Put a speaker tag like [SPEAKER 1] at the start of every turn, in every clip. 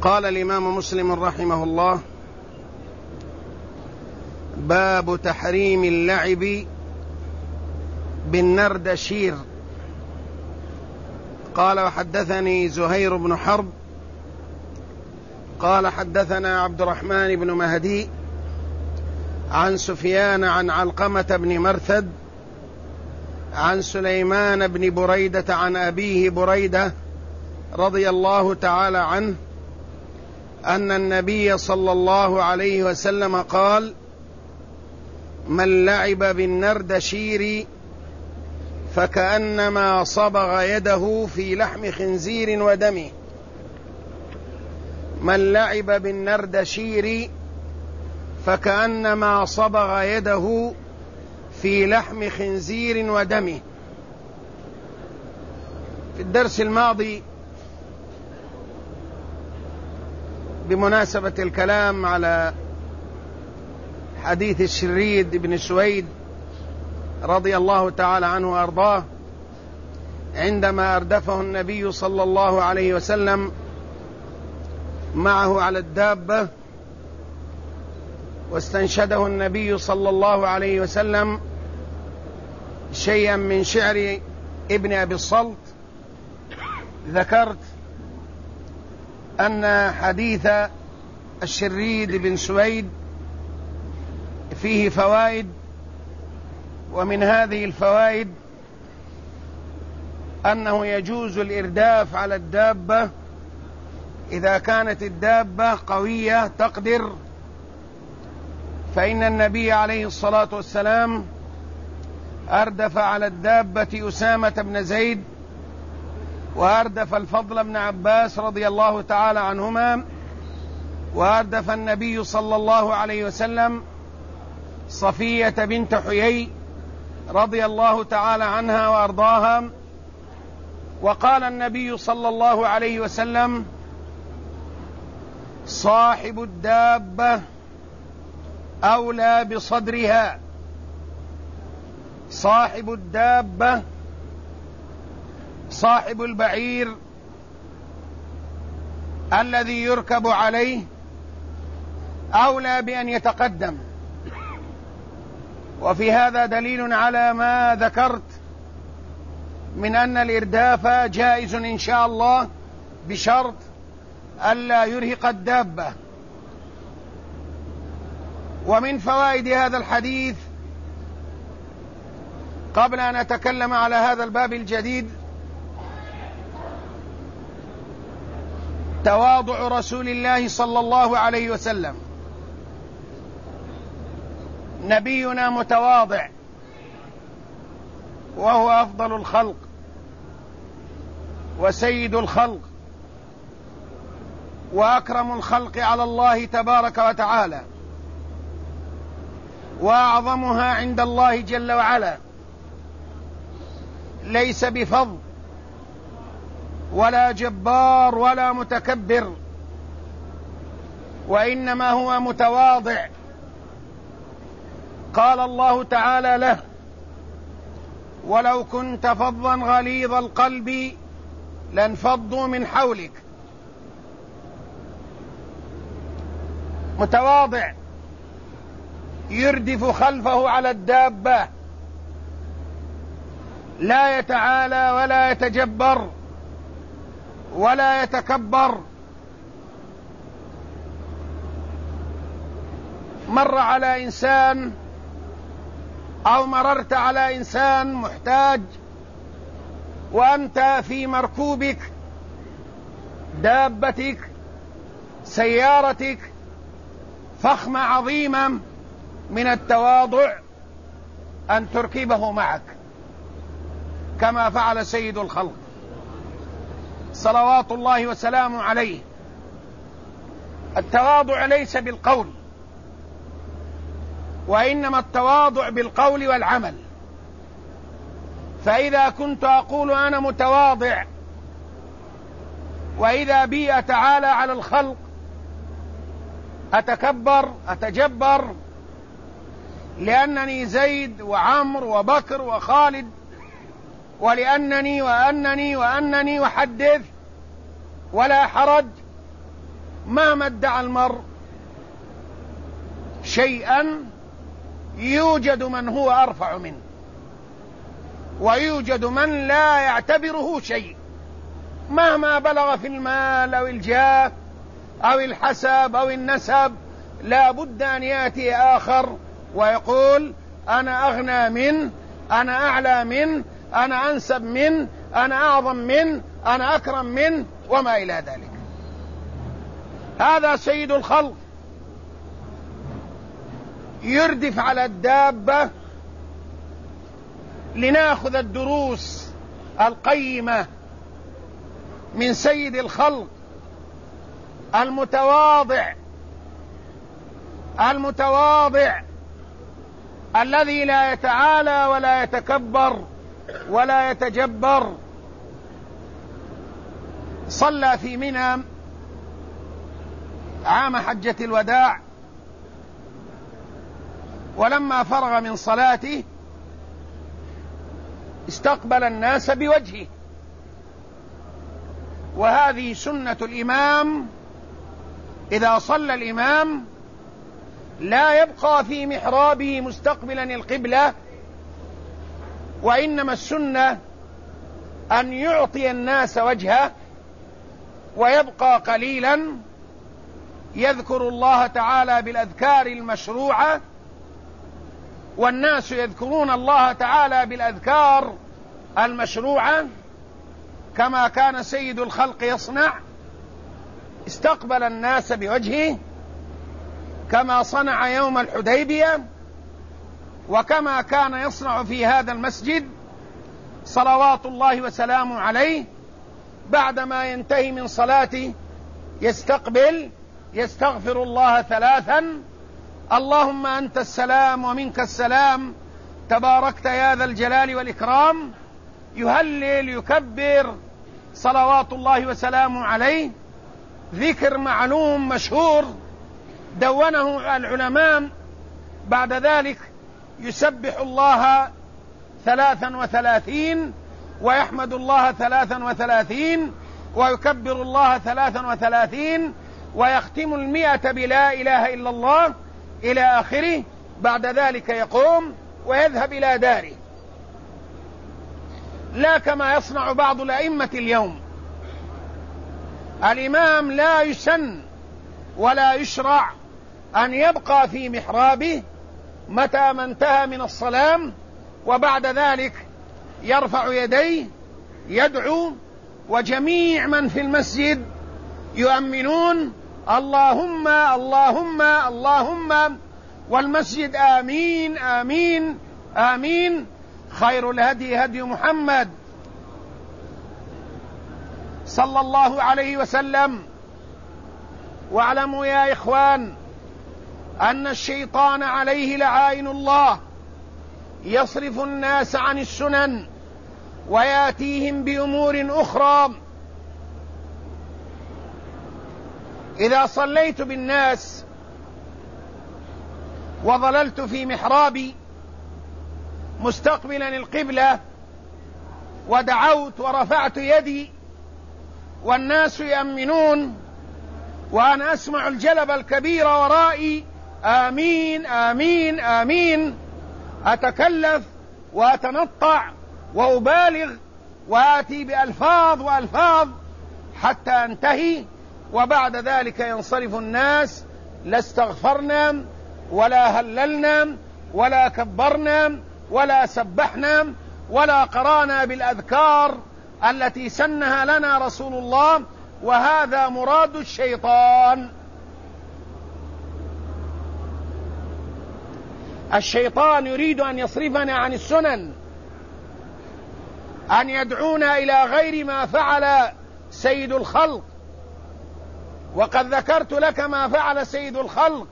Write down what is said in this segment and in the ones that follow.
[SPEAKER 1] قال الإمام مسلم رحمه الله: باب تحريم اللعب بالنردشير. قال: وحدثني زهير بن حرب قال حدثنا عبد الرحمن بن مهدي عن سفيان عن علقمة بن مرثد عن سليمان بن بريدة عن أبيه بريدة رضي الله تعالى عنه أن النبي صلى الله عليه وسلم قال: من لعب بالنردشير فكأنما صبغ يده في لحم خنزير ودمه. من لعب بالنردشير فكأنما صبغ يده في لحم خنزير ودمه. في الدرس الماضي بمناسبة الكلام على حديث الشريد بن سويد رضي الله تعالى عنه وأرضاه عندما أردفه النبي صلى الله عليه وسلم معه على الدابة، واستنشده النبي صلى الله عليه وسلم شيئا من شعر ابن أبي الصلت. ذكرت أن حديث الشريد بن سويد فيه فوائد، ومن هذه الفوائد أنه يجوز الإرداف على الدابة إذا كانت الدابة قوية تقدر، فإن النبي عليه الصلاة والسلام أردف على الدابة أسامة بن زيد، وأردف الفضل بن عباس رضي الله تعالى عنهما، وأردف النبي صلى الله عليه وسلم صفية بنت حيي رضي الله تعالى عنها وأرضاها. وقال النبي صلى الله عليه وسلم: صاحب الدابة أولى بصدرها. صاحب الدابة، صاحب البعير الذي يركب عليه أولى بأن يتقدم. وفي هذا دليل على ما ذكرت من أن الإرداف جائز إن شاء الله بشرط ألا يرهق الدابة. ومن فوائد هذا الحديث قبل أن أتكلم على هذا الباب الجديد تواضع رسول الله صلى الله عليه وسلم. نبينا متواضع، وهو أفضل الخلق وسيد الخلق وأكرم الخلق على الله تبارك وتعالى، وأعظمها عند الله جل وعلا. ليس بفظ ولا جبار ولا متكبر، وإنما هو متواضع. قال الله تعالى له: ولو كنت فظا غليظ القلب لانفضوا من حولك. متواضع يردف خلفه على الدابة، لا يتعالى ولا يتجبر ولا يتكبر. مر على إنسان أو مررت على إنسان محتاج وأنت في مركوبك، دابتك، سيارتك، فخمة عظيمة، من التواضع أن تركبه معك كما فعل سيد الخلق صلوات الله وسلامه عليه. التواضع ليس بالقول، وإنما التواضع بالقول والعمل. فإذا كنت أقول أنا متواضع وإذا بي أتعالى على الخلق، أتكبر، أتجبر، لأنني زيد وعمر وبكر وخالد، ولأنني وأنني وحدث ولا حرج، مهما ادعى المرء شيئا يوجد من هو أرفع منه، ويوجد من لا يعتبره شيء، مهما بلغ في المال أو الجاه أو الحسب أو النسب، لا بد أن يأتي آخر ويقول أنا أغنى منه، أنا أعلى منه، أنا أنسب منه، أنا أعظم منه، أنا أكرم منه، وما إلى ذلك. هذا سيد الخلق يردف على الدابة لنأخذ الدروس القيمة من سيد الخلق المتواضع الذي لا يتعالى ولا يتكبر ولا يتجبر. صلى في منى عام حجة الوداع، ولما فرغ من صلاته استقبل الناس بوجهه، وهذه سنة الإمام. إذا صلى الإمام لا يبقى في محرابه مستقبلا القبلة، وإنما السنة أن يعطي الناس وجهه ويبقى قليلا يذكر الله تعالى بالأذكار المشروعة، والناس يذكرون الله تعالى بالأذكار المشروعة كما كان سيد الخلق يصنع. استقبل الناس بوجهه كما صنع يوم الحديبية، وكما كان يصنع في هذا المسجد صلوات الله وسلامه عليه. بعدما ينتهي من صلاته يستغفر الله 3: اللهم أنت السلام ومنك السلام تباركت يا ذا الجلال والإكرام. يهلل يكبر صلوات الله وسلامه عليه، ذكر معلوم مشهور دونه العلماء. بعد ذلك يسبح الله 33 ويحمد الله 33 ويكبر الله 33 ويختم 100 بلا إله إلا الله إلى آخره. بعد ذلك يقوم ويذهب إلى داره، لا كما يصنع بعض الأئمة اليوم. الإمام لا يسن ولا يشرع أن يبقى في محرابه متى ما انتهى من الصلاة، وبعد ذلك يرفع يديه يدعو، وجميع من في المسجد يؤمنون اللهم اللهم اللهم، والمسجد آمين آمين آمين. خير الهدي هدي محمد صلى الله عليه وسلم. واعلموا يا إخوان أن الشيطان عليه لعائن الله يصرف الناس عن السنن ويأتيهم بأمور أخرى. إذا صليت بالناس وظللت في محرابي مستقبلا القبلة ودعوت ورفعت يدي والناس يؤمنون وأنا أسمع الجلب الكبير ورائي آمين آمين آمين، أتكلف وأتنطع وأبالغ وآتي بألفاظ وألفاظ حتى أنتهي، وبعد ذلك ينصرف الناس، لا استغفرنا ولا هللنا ولا كبرنا ولا سبحنا ولا قرانا بالأذكار التي سنها لنا رسول الله. وهذا مراد الشيطان. الشيطان يريد أن يصرفنا عن السنن، أن يدعونا إلى غير ما فعل سيد الخلق. وقد ذكرت لك ما فعل سيد الخلق،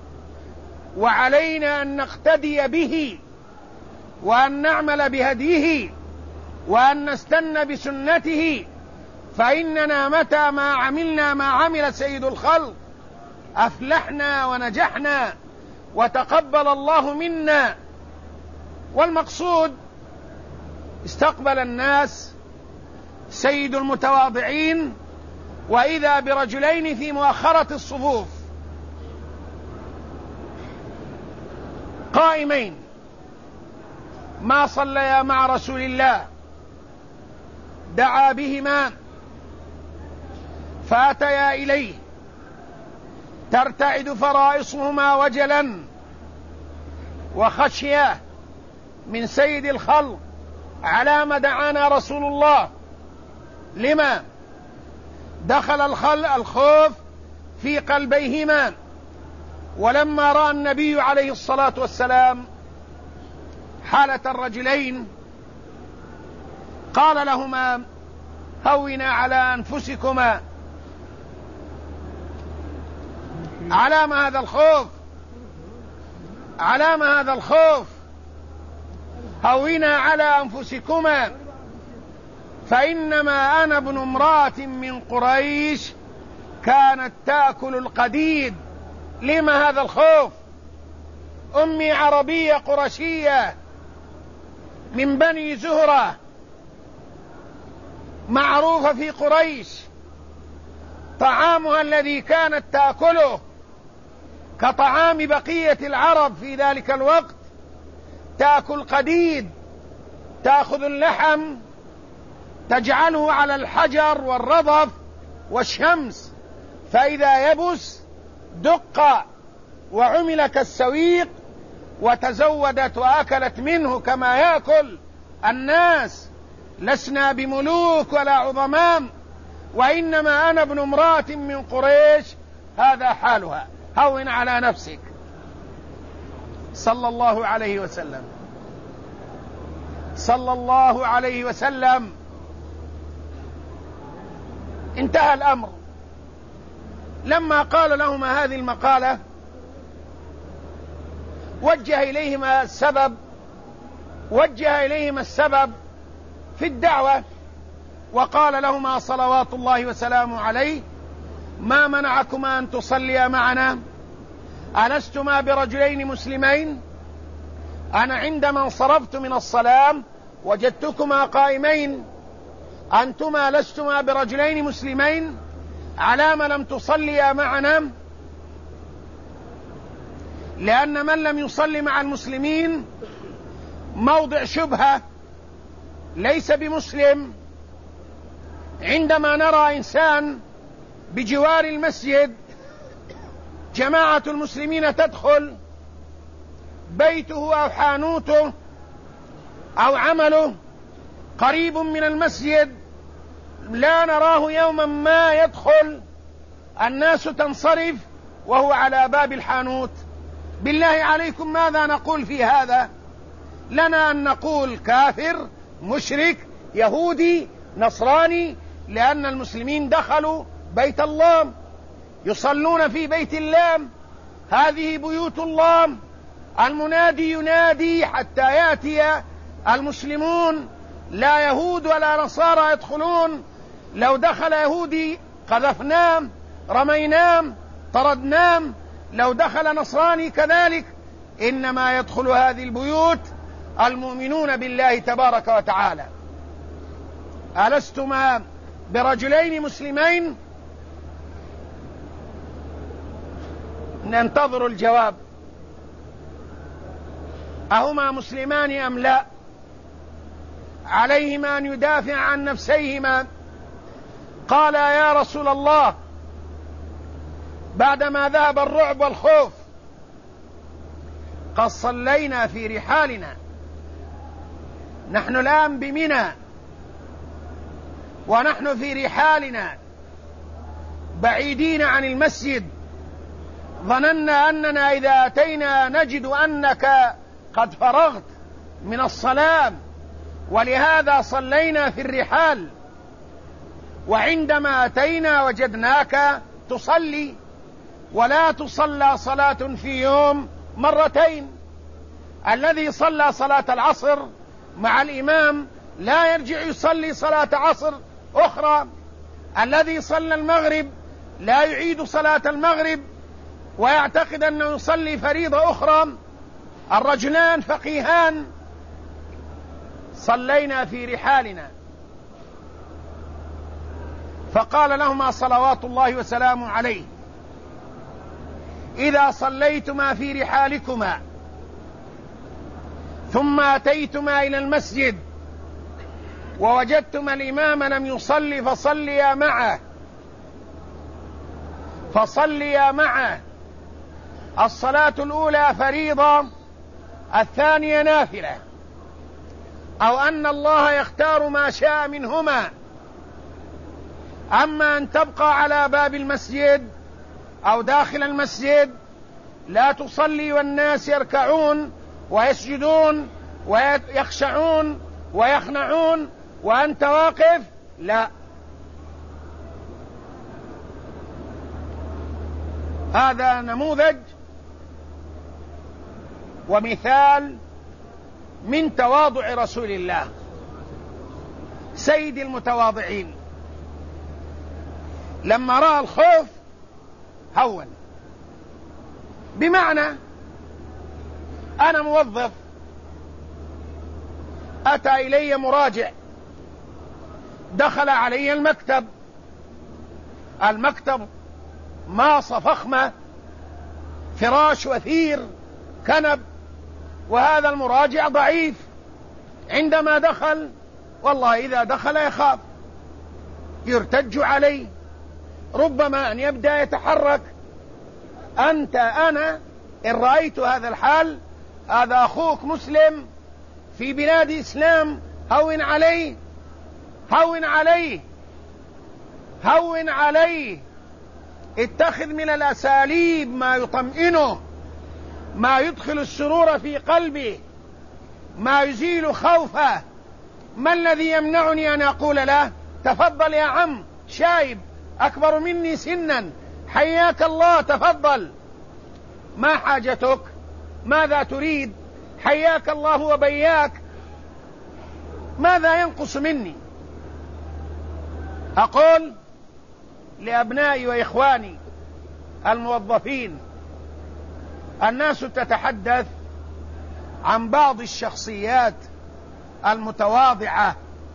[SPEAKER 1] وعلينا أن نقتدي به وأن نعمل بهديه وأن نستنى بسنته، فإننا متى ما عملنا ما عمل سيد الخلق أفلحنا ونجحنا وتقبل الله منا. والمقصود استقبل الناس سيد المتواضعين وإذا برجلين في مؤخرة الصفوف قائمين ما صليا مع رسول الله، دعا بهما فأتيا إليه ترتعد فرائصهما وجلا وخشية من سيد الخلق على ما دعانا رسول الله. لما دخل الخوف في قلبيهما، ولما رأى النبي عليه الصلاة والسلام حالة الرجلين قال لهما: هونا على أنفسكما. علام هذا الخوف، علام هذا الخوف، هونا على أنفسكما فإنما أنا ابن امرأة من قريش كانت تأكل القديد. لما هذا الخوف؟ أمي عربية قرشية من بني زهرة معروفة في قريش، طعامها الذي كانت تأكله كطعام بقية العرب في ذلك الوقت، تأكل قديد، تأخذ اللحم تجعله على الحجر والرضف والشمس، فإذا يبس دق وعمل كالسويق، وتزودت وأكلت منه كما يأكل الناس. لسنا بملوك ولا عظماء، وإنما أنا ابن امرأة من قريش، هذا حالها. هون على نفسك. صلى الله عليه وسلم، صلى الله عليه وسلم. انتهى الأمر. لما قال لهما هذه المقالة وجه إليهما السبب في الدعوة، وقال لهما صلوات الله وسلامه عليه: ما منعكما أن تصليا معنا؟ ألستما برجلين مسلمين؟ أنا عندما انصرفت من الصلاة وجدتكما قائمين، أنتما لستما برجلين مسلمين؟ على ما لم تصليا معنا؟ لأن من لم يصلي مع المسلمين موضع شبهة، ليس بمسلم. عندما نرى إنسان بجوار المسجد جماعة المسلمين تدخل بيته أو حانوته أو عمله قريب من المسجد، لا نراه يوما ما يدخل، الناس تنصرف وهو على باب الحانوت. بالله عليكم ماذا نقول في هذا؟ لنا أن نقول كافر، مشرك، يهودي، نصراني، لأن المسلمين دخلوا بيت الله، يصلون في بيت الله، هذه بيوت الله. المنادي ينادي حتى يأتي المسلمون، لا يهود ولا نصارى يدخلون. لو دخل يهودي قذفناه، رميناه، طردناه. لو دخل نصراني كذلك. إنما يدخل هذه البيوت المؤمنون بالله تبارك وتعالى. ألستما برجلين مسلمين؟ ننتظر الجواب. أهما مسلمان أم لا؟ عليهما أن يدافع عن نفسيهما. قال: يا رسول الله، بعدما ذهب الرعب والخوف قد صلينا في رحالنا، نحن الآن بمنى ونحن في رحالنا بعيدين عن المسجد، ظننا أننا إذا أتينا نجد أنك قد فرغت من الصلاة، ولهذا صلينا في الرحال، وعندما أتينا وجدناك تصلي، ولا تصلى صلاة في يوم مرتين. الذي صلى صلاة العصر مع الإمام لا يرجع يصلي صلاة عصر أخرى، الذي صلى المغرب لا يعيد صلاة المغرب ويعتقد أنه يصلي فريضة أخرى. الرجلان فقيهان. صلينا في رحالنا. فقال لهما صلوات الله وسلامه عليه: إذا صليتما في رحالكما ثم أتيتما إلى المسجد ووجدتما الإمام لم يصلي فصليا معه. الصلاة الأولى فريضة، الثانية نافلة، أو أن الله يختار ما شاء منهما. أما أن تبقى على باب المسجد أو داخل المسجد لا تصلي والناس يركعون ويسجدون ويخشعون ويخنعون وأنت واقف، لا. هذا نموذج ومثال من تواضع رسول الله سيد المتواضعين. لما رأى الخوف هون، بمعنى أنا موظف أتى إلي مراجع، دخل علي المكتب ماصة فخمة، فراش وثير، كنب، وهذا المراجع ضعيف. عندما دخل، والله إذا دخل يخاف، يرتج عليه، ربما أن يبدأ يتحرك. أنا إن رأيت هذا الحال، هذا أخوك مسلم في بلاد إسلام، هون عليه هون عليه هون عليه. اتخذ من الأساليب ما يطمئنه، ما يدخل السرور في قلبه، ما يزيل خوفه. ما الذي يمنعني أن أقول له تفضل يا عم، شايب أكبر مني سنا، حياك الله، تفضل، ما حاجتك، ماذا تريد، حياك الله وبياك، ماذا ينقص مني؟ أقول لأبنائي وإخواني الموظفين: الناس تتحدث عن بعض الشخصيات المتواضعة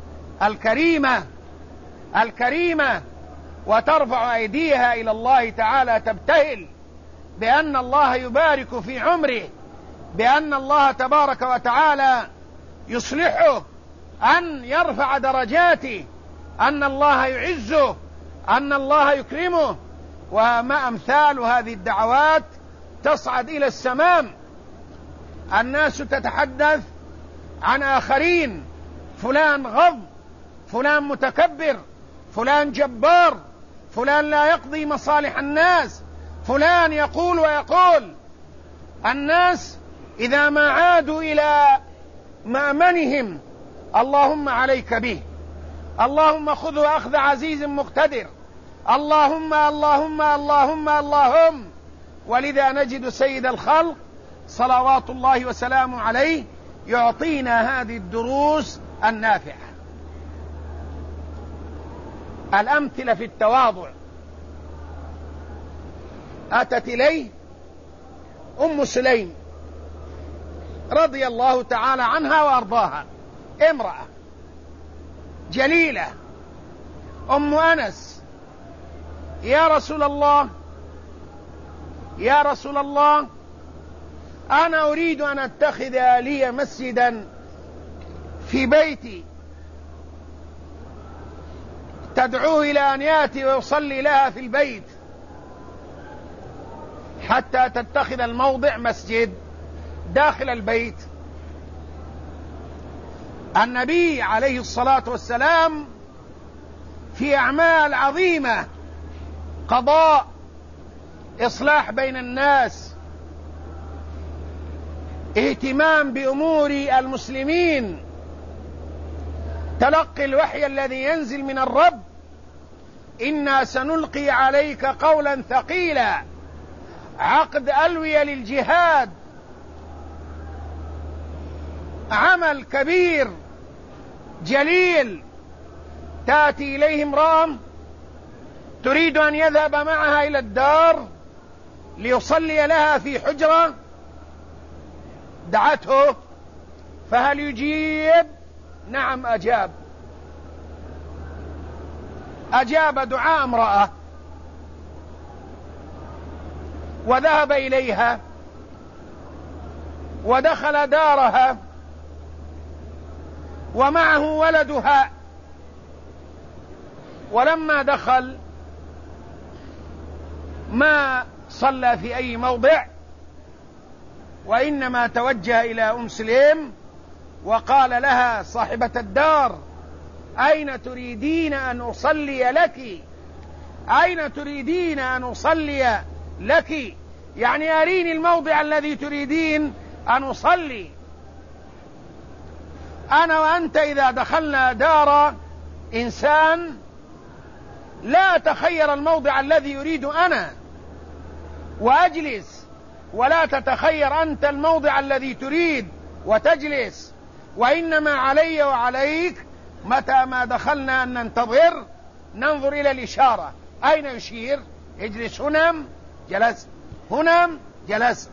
[SPEAKER 1] الكريمة وترفع أيديها إلى الله تعالى، تبتهل بأن الله يبارك في عمره، بأن الله تبارك وتعالى يصلحه، أن يرفع درجاته، أن الله يعزه، أن الله يكرمه. وما أمثال هذه الدعوات تصعد إلى السمام. الناس تتحدث عن آخرين: فلان غض، فلان متكبر، فلان جبار، فلان لا يقضي مصالح الناس، فلان يقول ويقول. الناس إذا ما عادوا إلى مأمنهم: اللهم عليك به، اللهم خذه أخذ عزيز مقتدر، اللهم اللهم اللهم اللهم. ولذا نجد سيد الخلق صلوات الله وسلامه عليه يعطينا هذه الدروس النافعة. الأمثلة في التواضع: أتت إليه أم سليم رضي الله تعالى عنها وأرضاها، امرأة جليلة، أم أنس: يا رسول الله، أنا أريد أن أتخذ لي مسجدا في بيتي، تدعوه إلى أن يأتي ويصلي لها في البيت حتى تتخذ الموضع مسجد داخل البيت. النبي عليه الصلاة والسلام في أعمال عظيمة: قضاء، إصلاح بين الناس، اهتمام بأمور المسلمين، تلقي الوحي الذي ينزل من الرب: إنا سنلقي عليك قولا ثقيلا، عقد ألوية للجهاد، عمل كبير جليل. تأتي إليه امرأة تريد أن يذهب معها إلى الدار ليصلي لها في حجرة، دعته: فهل يجيب؟ نعم أجاب. أجاب دعاء امرأة وذهب إليها ودخل دارها ومعه ولدها، ولما دخل ما صلى في أي موضع، وإنما توجه إلى أم سليم وقال لها صاحبة الدار: أين تريدين أن أصلي لك؟ أين تريدين أن أصلي لك؟ يعني أريني الموضع الذي تريدين أن أصلي. أنا وأنت إذا دخلنا دار إنسان لا أتخير الموضع الذي يريد أنا وأجلس، ولا تتخير أنت الموضع الذي تريد وتجلس، وإنما علي وعليك متى ما دخلنا أن ننظر إلى الإشارة، أين يشير؟ اجلس هنا، جلست هنا، جلست،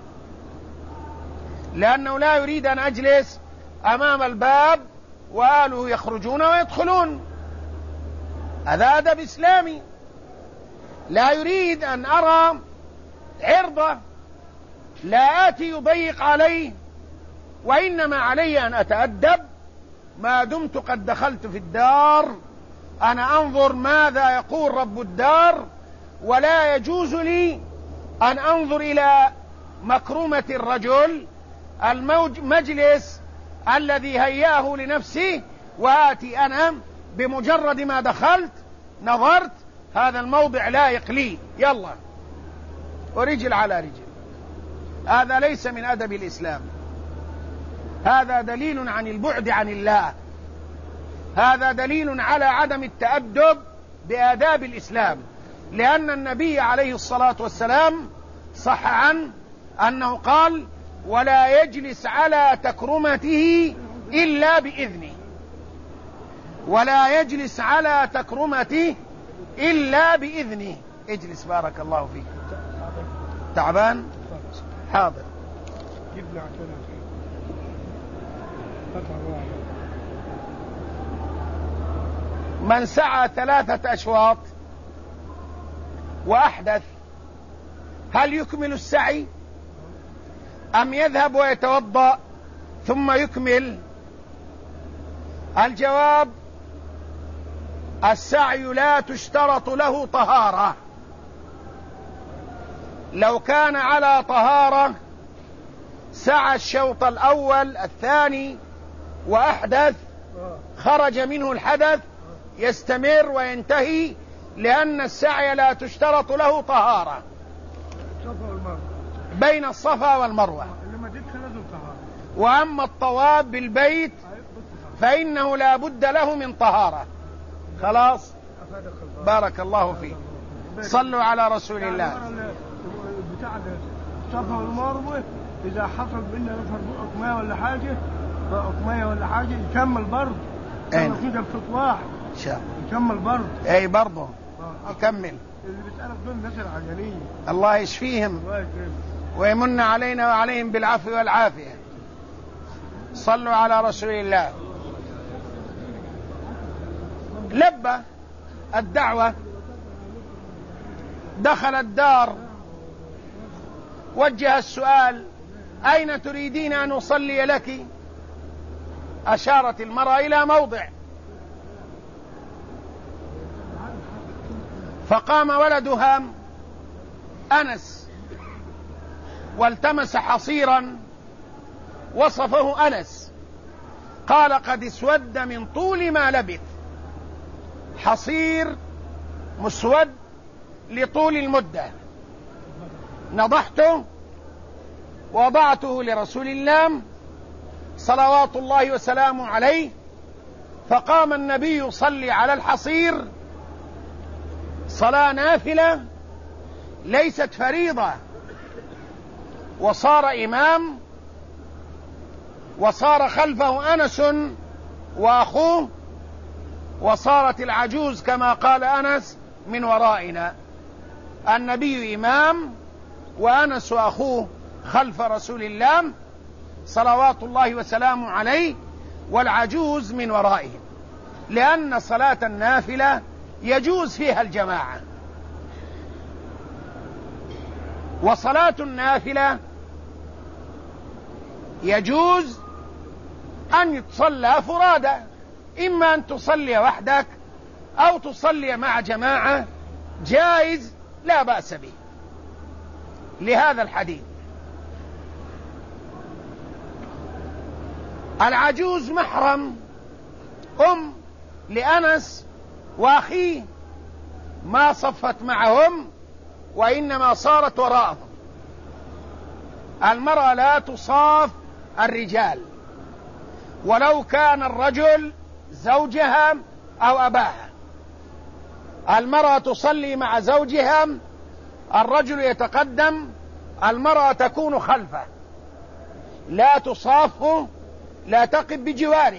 [SPEAKER 1] لأنه لا يريد أن أجلس أمام الباب وآله يخرجون ويدخلون، هذا أدب إسلامي. لا يريد أن أرى عرضه، لا آتي يضيق عليه، وإنما علي أن أتأدب ما دمت قد دخلت في الدار. أنا أنظر ماذا يقول رب الدار، ولا يجوز لي أن أنظر إلى مكرمة الرجل المجلس الذي هياه لنفسه، وآتي أنا بمجرد ما دخلت نظرت هذا الموضع لائق لي، يلا ورجل على رجل. هذا ليس من أدب الإسلام، هذا دليل عن البعد عن الله، هذا دليل على عدم التأدب بآداب الإسلام، لأن النبي عليه الصلاة والسلام صح عنه أنه قال: ولا يجلس على تكرمته إلا بإذنه، ولا يجلس على تكرمته إلا بإذنه. اجلس بارك الله فيك. تعبان؟ حاضر. من سعى 3 أشواط وأحدث هل يكمل السعي أم يذهب ويتوضأ ثم يكمل؟ الجواب: السعي لا تشترط له طهارة. لو كان على طهارة سعى الشوط الأول الثاني وأحدث، خرج منه الحدث، يستمر وينتهي، لأن السعي لا تشترط له طهارة بين الصفا والمروة. وأما الطواف بالبيت فإنه لا بد له من طهارة. خلاص، بارك الله فيك. صلوا على رسول الله.
[SPEAKER 2] بتاع الصفا والمروة إذا حصل بينا نفر أقمية ولا حاجة يكمل برضه. كما كده بتطواح يكمل برضه.
[SPEAKER 1] أي برضه يكمل.
[SPEAKER 2] اللي بيسألك دول ناس العجلية،
[SPEAKER 1] الله يشفيهم ويمن علينا وعليهم بالعفو والعافية. صلوا على رسول الله. لبى الدعوة، دخل الدار، وجه السؤال: أين تريدين أن أصلي لك؟ أشارت المرأة إلى موضع، فقام ولدها أنس والتمس حصيرا وصفه أنس، قال: قد اسود من طول ما لبث. حصير مسود لطول المدة. نضحته ووضعته لرسول الله صلوات الله وسلامه عليه، فقام النبي يصلي على الحصير صلاة نافلة ليست فريضة، وصار إمام، وصار خلفه أنس وأخوه، وصارت العجوز كما قال أنس من ورائنا. النبي إمام وأنس وأخوه خلف رسول الله صلوات الله وسلامه عليه، والعجوز من ورائهم، لأن صلاة النافلة يجوز فيها الجماعة. وصلاة النافلة يجوز أن تصلى فرادى، إما أن تصلي وحدك أو تصلي مع جماعة، جائز لا بأس به لهذا الحديث. العجوز محرم لأنس وأخيه ما صفت معهم وإنما صارت وراءهم. المرأة لا تصاف الرجال ولو كان الرجل زوجها أو أباها. المرأة تصلي مع زوجها، الرجل يتقدم، المرأة تكون خلفه، لا تصافه، لا تقف بجواره.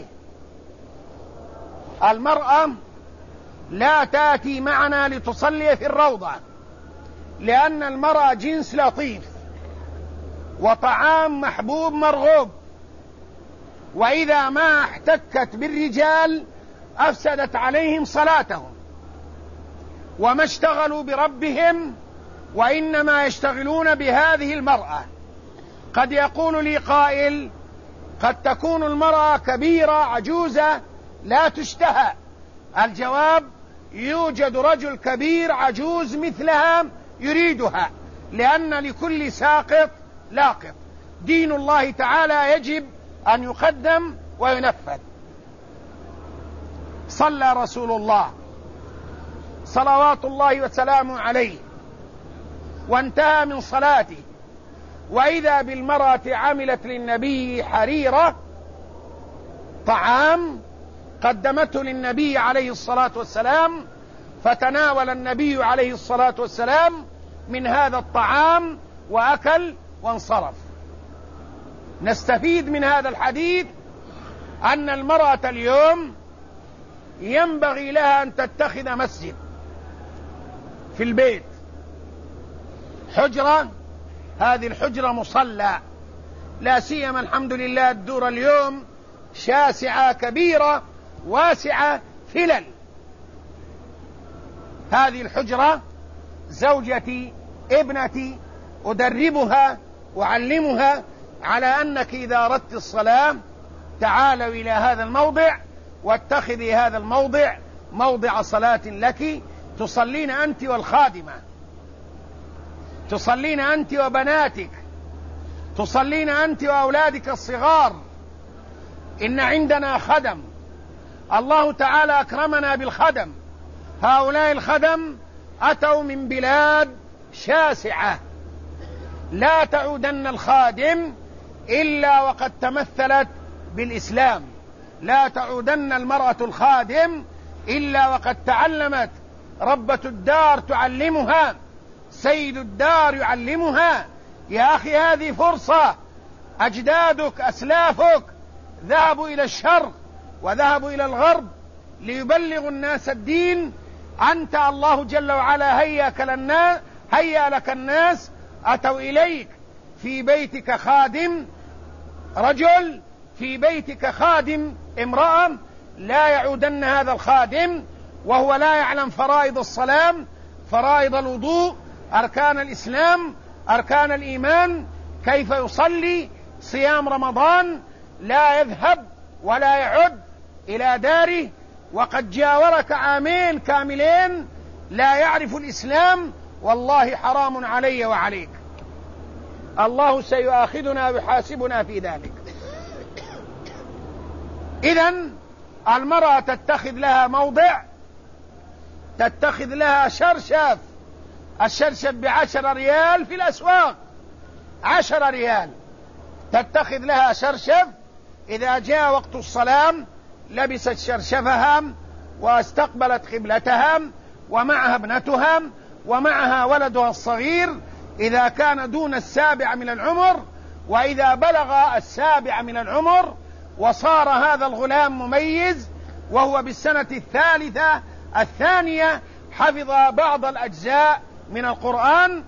[SPEAKER 1] المرأة لا تأتي معنا لتصلي في الروضة، لأن المرأة جنس لطيف وطعام محبوب مرغوب، وإذا ما احتكت بالرجال أفسدت عليهم صلاتهم وما اشتغلوا بربهم، وإنما يشتغلون بهذه المرأة. قد يقول لي قائل: قد تكون المرأة كبيرة عجوزة لا تشتهى. الجواب: يوجد رجل كبير عجوز مثلها يريدها، لأن لكل ساقط لاقط. دين الله تعالى يجب أن يقدم وينفذ. صلى رسول الله صلوات الله وسلامه عليه وانتهى من صلاته، وإذا بالمرأة عملت للنبي حريرة طعام قدمته للنبي عليه الصلاة والسلام، فتناول النبي عليه الصلاة والسلام من هذا الطعام وأكل وانصرف. نستفيد من هذا الحديث أن المرأة اليوم ينبغي لها أن تتخذ مسجد في البيت، حجرة، هذه الحجرة مصلى، لا سيما الحمد لله الدور اليوم شاسعة كبيرة واسعة فلل. هذه الحجرة زوجتي ابنتي أدربها وأعلمها على أنك إذا أردت الصلاة تعالوا إلى هذا الموضع واتخذي هذا الموضع موضع صلاة لك، تصلين أنت والخادمة، تصلين أنت وبناتك، تصلين أنت وأولادك الصغار. إن عندنا خدم، الله تعالى أكرمنا بالخدم. هؤلاء الخدم أتوا من بلاد شاسعة، لا تعودن الخادم إلا وقد تمثلت بالإسلام، لا تعودن المرأة الخادم إلا وقد تعلمت، ربة الدار تعلمها، سيد الدار يعلمها. يا أخي هذه فرصة، أجدادك أسلافك ذهبوا إلى الشرق وذهبوا إلى الغرب ليبلغوا الناس الدين، أنت الله جل وعلا هيأ لك الناس، أتوا إليك في بيتك خادم رجل، في بيتك خادم امرأة، لا يعودن هذا الخادم وهو لا يعلم فرائض الصلاة، فرائض الوضوء، أركان الإسلام، أركان الإيمان، كيف يصلي، صيام رمضان، لا يذهب ولا يعد إلى داره، وقد جاورك عامين كاملين لا يعرف الإسلام. والله حرام علي وعليك، الله سيؤاخذنا ويحاسبنا في ذلك. إذن المرأة تتخذ لها موضع، تتخذ لها شرشف، الشرشف ب10 ريال في الأسواق، 10 ريال، تتخذ لها شرشف. إذا جاء وقت الصلاة لبست شرشفها واستقبلت قبلتها، ومعها ابنتها ومعها ولدها الصغير إذا كان دون 7 من العمر، وإذا بلغ 7 من العمر وصار هذا الغلام مميز وهو بالسنة 3 حفظ بعض الأجزاء من القرآن،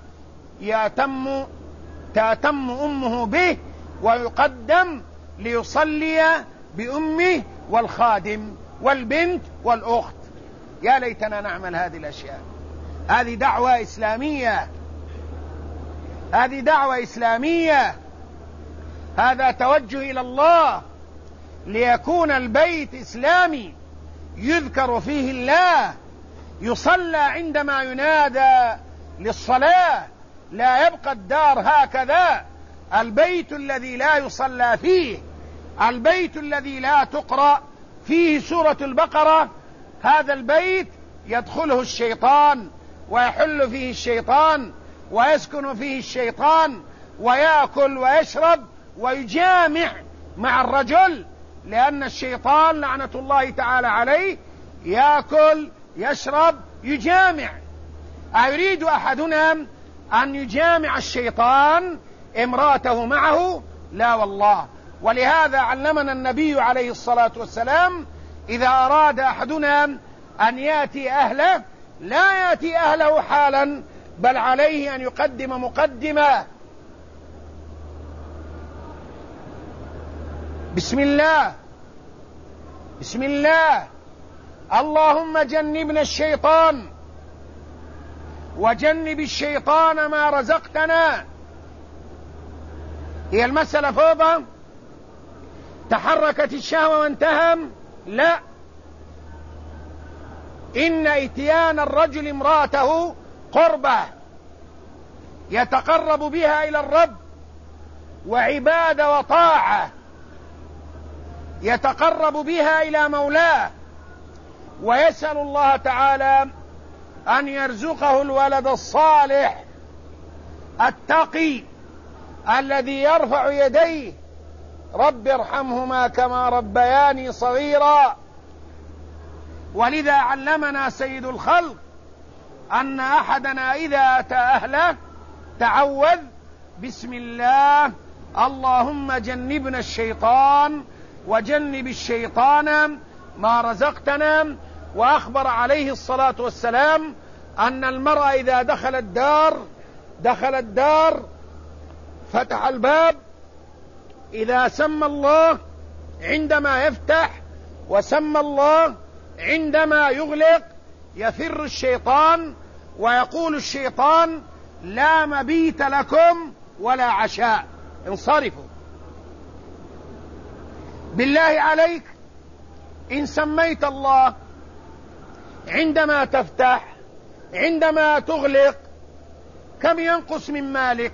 [SPEAKER 1] تأتم أمه به ويقدم ليصلي بأمه والخادم والبنت والأخت. يا ليتنا نعمل هذه الأشياء. هذه دعوة إسلامية، هذه دعوة إسلامية، هذا توجه إلى الله ليكون البيت إسلامي يذكر فيه الله، يصلى عندما ينادى للصلاة، لا يبقى الدار هكذا. البيت الذي لا يصلى فيه، البيت الذي لا تقرأ فيه سورة البقرة، هذا البيت يدخله الشيطان ويحل فيه الشيطان ويسكن فيه الشيطان ويأكل ويشرب ويجامع مع الرجل، لأن الشيطان لعنة الله تعالى عليه يأكل يشرب يجامع. أيريد أحدنا أن يجامع الشيطان امرأته معه؟ لا والله. ولهذا علمنا النبي عليه الصلاة والسلام إذا أراد أحدنا أن يأتي أهله لا يأتي أهله حالا، بل عليه أن يقدم مقدمة: بسم الله، بسم الله، اللهم جنبنا الشيطان وجنب الشيطان ما رزقتنا. هي المسألة فوضى؟ تحركت الشهوة وانتهى؟ لا، إن إتيان الرجل امرأته قربة يتقرب بها إلى الرب، وعبادة وطاعة يتقرب بها إلى مولاه، ويسأل الله تعالى أن يرزقه الولد الصالح التقي الذي يرفع يديه: رب ارحمهما كما ربياني صغيرا. ولذا علمنا سيد الخلق أن أحدنا إذا أتى أهله تعوذ: بسم الله، اللهم جنبنا الشيطان وجنب الشيطان ما رزقتنا. وأخبر عليه الصلاة والسلام أن المرأة إذا دخل الدار فتح الباب، إذا سمى الله عندما يفتح وسمى الله عندما يغلق يفر الشيطان، ويقول الشيطان: لا مبيت لكم ولا عشاء، انصرفوا. بالله عليك إن سميت الله عندما تفتح عندما تغلق، كم ينقص من مالك؟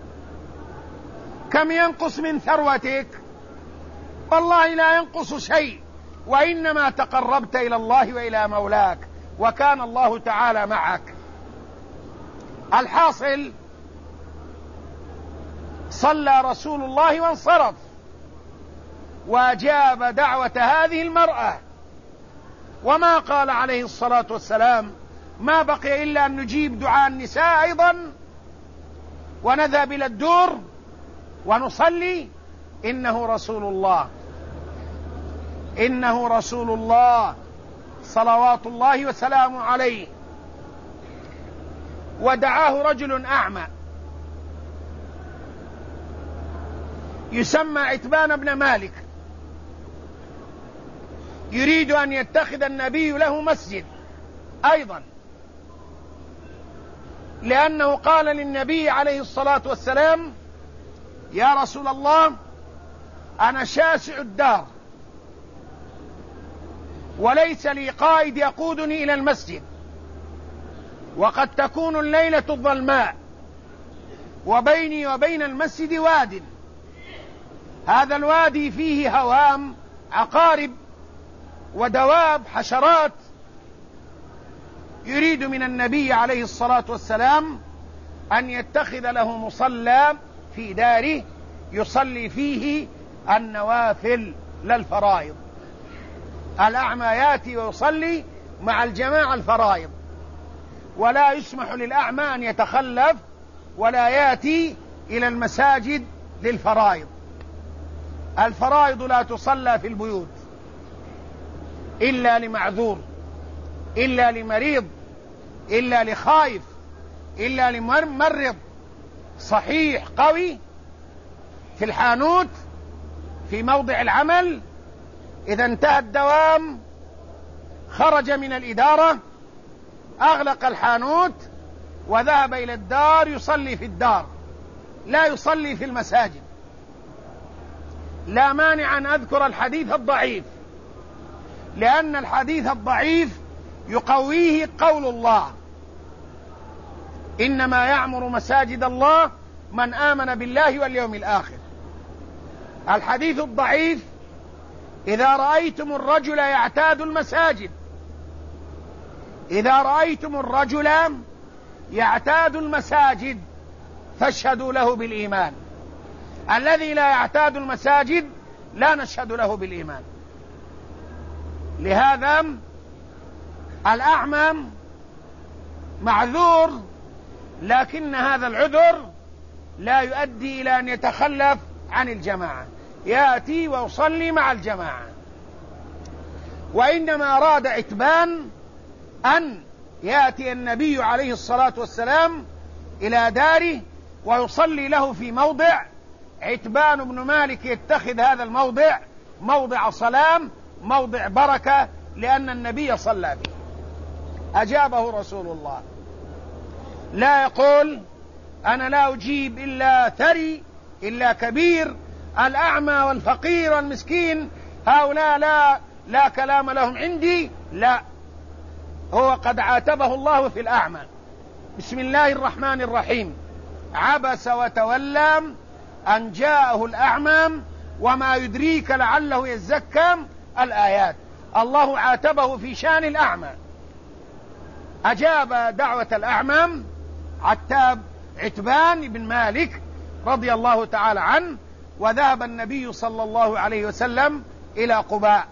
[SPEAKER 1] كم ينقص من ثروتك؟ والله لا ينقص شيء، وإنما تقربت إلى الله وإلى مولاك، وكان الله تعالى معك. الحاصل صلى رسول الله وانصرف، وأجاب دعوة هذه المرأة، وما قال عليه الصلاة والسلام: ما بقي إلا أن نجيب دعاء النساء أيضا ونذهب إلى الدور ونصلي. إنه رسول الله، إنه رسول الله صلوات الله وسلامه عليه. ودعاه رجل أعمى يسمى عتبان بن مالك، يريد أن يتخذ النبي له مسجد أيضا، لأنه قال للنبي عليه الصلاة والسلام: يا رسول الله، أنا شاسع الدار وليس لي قائد يقودني إلى المسجد، وقد تكون الليلة الظلماء، وبيني وبين المسجد واد، هذا الوادي فيه هوام عقارب ودواب حشرات. يريد من النبي عليه الصلاة والسلام أن يتخذ له مصلى في داره يصلي فيه النوافل لا الفرائض. الأعمى يأتي ويصلي مع الجماعة الفرائض، ولا يسمح للأعمى أن يتخلف ولا يأتي إلى المساجد للفرائض. الفرائض لا تصلى في البيوت إلا لمعذور، إلا لمريض، إلا لخائف، إلا لممرض صحيح قوي في خرج من الإدارة، أغلق الحانوت وذهب إلى الدار يصلي في الدار، لا يصلي في المساجد. لا مانع أن أذكر الحديث الضعيف، لأن الحديث الضعيف يقويه قول الله: إنما يعمر مساجد الله من آمن بالله واليوم الآخر. الحديث الضعيف: إذا رأيتم الرجل يعتاد المساجد، إذا رأيتم الرجل يعتاد المساجد فاشهدوا له بالإيمان. الذي لا يعتاد المساجد لا نشهد له بالإيمان. لهذا الأعمى معذور، لكن هذا العذر لا يؤدي إلى أن يتخلف عن الجماعة، يأتي ويصلي مع الجماعة. وإنما أراد عتبان أن يأتي النبي عليه الصلاة والسلام إلى داره ويصلي له في موضع. عتبان بن مالك يتخذ هذا الموضع موضع صلاة، موضع بركة، لأن النبي صلى به. أجابه رسول الله، لا يقول: أنا لا أجيب إلا ثري إلا كبير، الأعمى والفقير والمسكين هؤلاء لا كلام لهم عندي. لا، هو قد عاتبه الله في الأعمى. بسم الله الرحمن الرحيم: عبس وتولى أن جاءه الأعمى وما يدريك لعله يزكى. الآيات. الله عاتبه في شان الأعمى. أجاب دعوة الأعمى عتبان بن مالك رضي الله تعالى عنه، وذهب النبي صلى الله عليه وسلم إلى قباء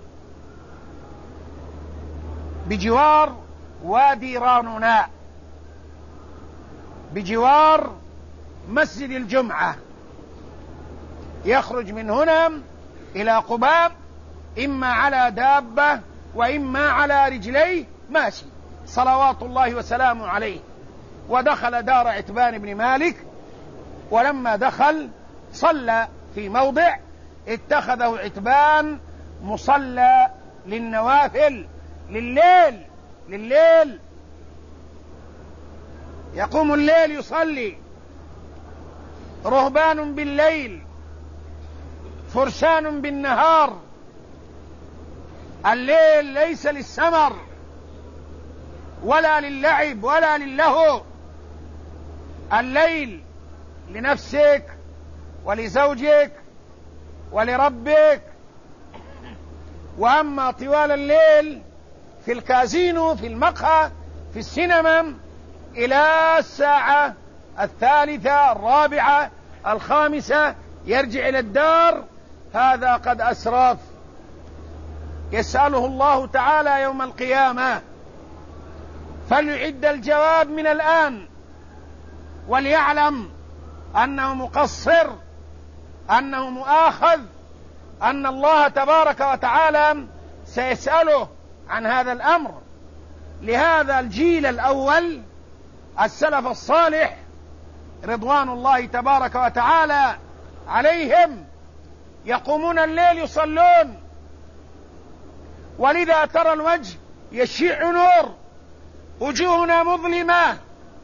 [SPEAKER 1] بجوار وادي رانوناء، بجوار مسجد الجمعة. يخرج من هنا إلى قباء إما على دابة وإما على رجليه ماشي صلوات الله وسلامه عليه. ودخل دار عتبان بن مالك، ولما دخل صلى في موضع اتخذه عتبان مصلى للنوافل، لليل يقوم الليل يصلي. رهبان بالليل، فرسان بالنهار. الليل ليس للسمر ولا للعب ولا للهو، الليل لنفسك ولزوجك ولربك. وأما طوال الليل في الكازينو، في المقهى، في السينما، إلى الساعة 3، 4، 5 يرجع إلى الدار، هذا قد أسرف. يسأله الله تعالى يوم القيامة، فليعد الجواب من الآن، وليعلم أنه مقصر، أنه مؤاخذ، أن الله تبارك وتعالى سيسأله عن هذا الأمر. لهذا الجيل الأول السلف الصالح رضوان الله تبارك وتعالى عليهم يقومون الليل يصلون، ولذا ترى الوجه يشع نور، وجوهنا مظلمة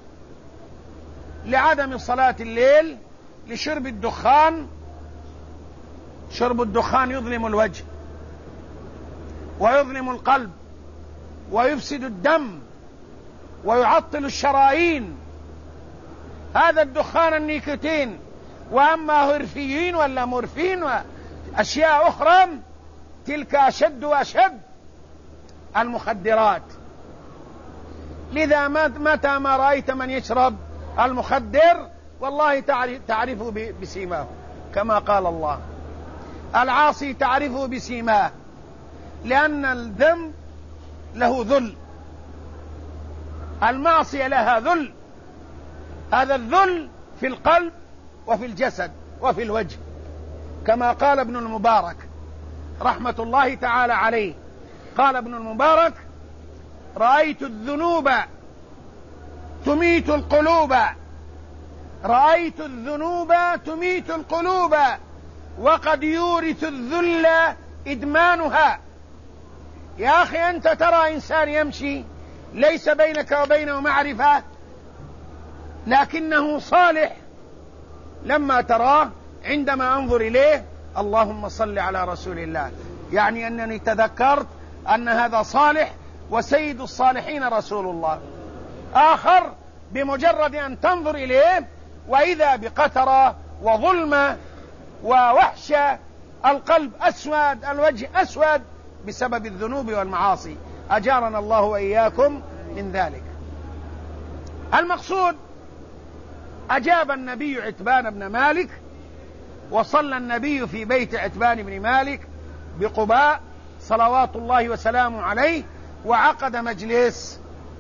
[SPEAKER 1] لعدم صلاة الليل، لشرب الدخان. شرب الدخان يظلم الوجه ويظلم القلب ويفسد الدم ويعطل الشرايين. هذا الدخان النيكوتين. وأما هرفيين ولا مورفين وأشياء أخرى تلك أشد وأشد المخدرات. لذا متى ما رأيت من يشرب المخدر والله تعرفه بسيماه، كما قال الله: العاصي تعرفه بسيماه، لأن الذنب له ذل، المعصية لها ذل. هذا الذل في القلب وفي الجسد وفي الوجه، كما قال ابن المبارك رحمة الله تعالى عليه. قال ابن المبارك: رأيت الذنوب تميت القلوب، رأيت الذنوب تميت القلوب، وقد يورث الذل إدمانها. يا أخي أنت ترى إنسان يمشي ليس بينك وبينه معرفة لكنه صالح، لما تراه عندما أنظر إليه اللهم صل على رسول الله، يعني أنني تذكرت أن هذا صالح وسيد الصالحين رسول الله. آخر بمجرد أن تنظر إليه وإذا بقترة وظلمة ووحشة، القلب أسود، الوجه أسود بسبب الذنوب والمعاصي، أجارنا الله وإياكم من ذلك. المقصود أجاب النبي عتبان بن مالك، وصلى النبي في بيت عتبان بن مالك بقباء صلوات الله وسلامه عليه، وعقد مجلس،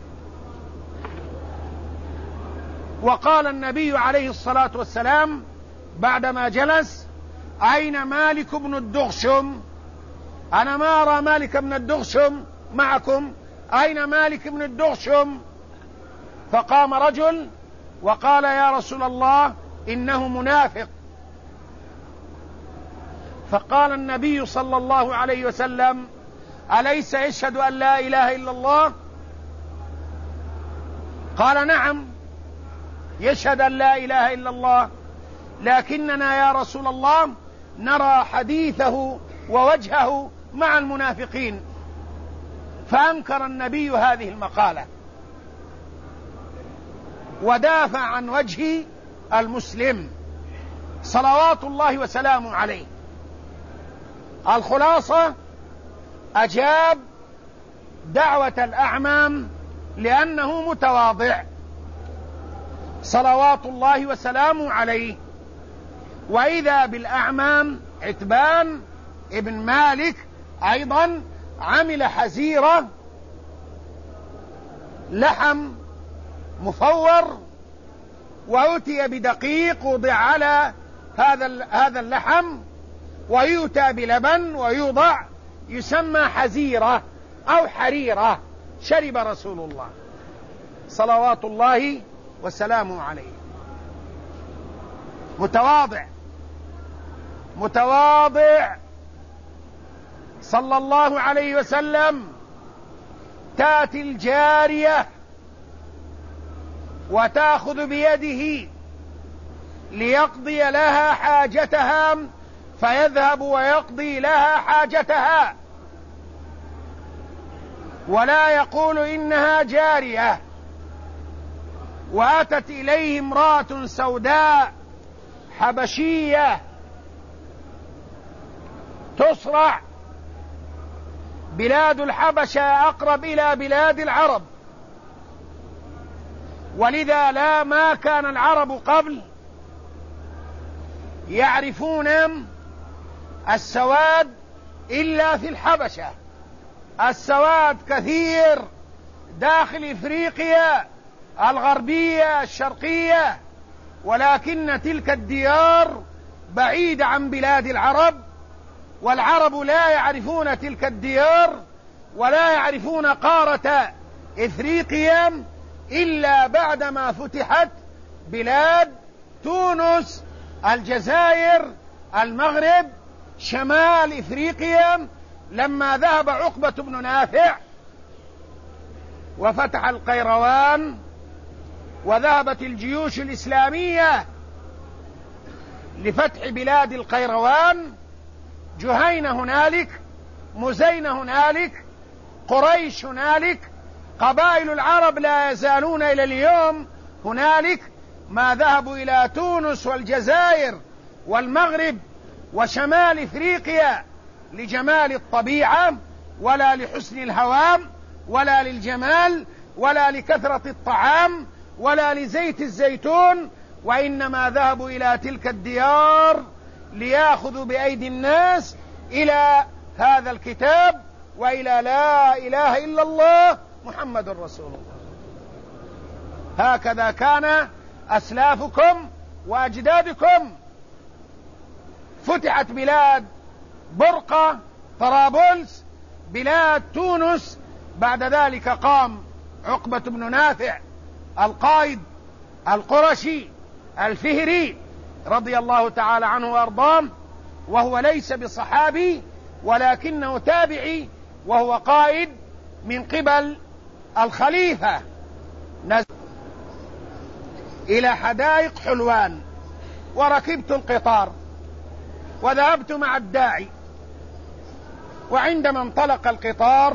[SPEAKER 1] وقال النبي عليه الصلاة والسلام بعدما جلس: أين مالك بن الدغشم؟ أنا ما أرى مالك بن الدغشم معكم، أين مالك بن الدغشم؟ فقام رجل وقال: يا رسول الله إنه منافق. فقال النبي صلى الله عليه وسلم: أليس يشهد أن لا إله إلا الله؟ قال: نعم يشهد أن لا إله إلا الله، لكننا يا رسول الله نرى حديثه ووجهه مع المنافقين. فأنكر النبي هذه المقالة ودافع عن وجه المسلم صلوات الله وسلامه عليه. الخلاصة: أجاب دعوة الأعمام لأنه متواضع صلوات الله وسلامه عليه. وإذا بالأعمام عتبان ابن مالك أيضا عمل حزيرة لحم مفور، وأتي بدقيق وضع على هذا اللحم، ويؤتى بلبن ويوضع، يسمى حزيرة أو حريرة، شرب رسول الله صلوات الله وسلامه عليه. متواضع صلى الله عليه وسلم. تأتي الجارية وتأخذ بيده ليقضي لها حاجتها، فيذهب ويقضي لها حاجتها ولا يقول إنها جارية. وأتت إليه امرأة سوداء حبشية تصرع، بلاد الحبشة أقرب إلى بلاد العرب، ولذا لا ما كان العرب قبل يعرفون السواد إلا في الحبشة. السواد كثير داخل إفريقيا الغربية الشرقية، ولكن تلك الديار بعيدة عن بلاد العرب، والعرب لا يعرفون تلك الديار ولا يعرفون قارة إفريقيا إلا بعدما فتحت بلاد تونس، الجزائر، المغرب، شمال إفريقيا، لما ذهب عقبة بن نافع وفتح القيروان، وذهبت الجيوش الإسلامية لفتح بلاد القيروان، جهينة هنالك، مزينة هنالك، قريش هنالك، قبائل العرب لا يزالون إلى اليوم هنالك. ما ذهبوا إلى تونس والجزائر والمغرب وشمال إفريقيا لجمال الطبيعة ولا لحسن الهوام ولا للجمال ولا لكثرة الطعام ولا لزيت الزيتون، وإنما ذهبوا إلى تلك الديار ليأخذوا بأيدي الناس إلى هذا الكتاب وإلى لا إله إلا الله محمد رسول الله. هكذا كان أسلافكم وأجدادكم. فتحت بلاد برقة، طرابلس، بلاد تونس. بعد ذلك قام عقبة بن نافع القائد القرشي الفهري رضي الله تعالى عنه وأرضاه، وهو ليس بصحابي ولكنه تابعي وهو قائد من قبل الخليفة، نزل إلى حدائق حلوان وركبت القطار وذهبت مع الداعي، وعندما انطلق القطار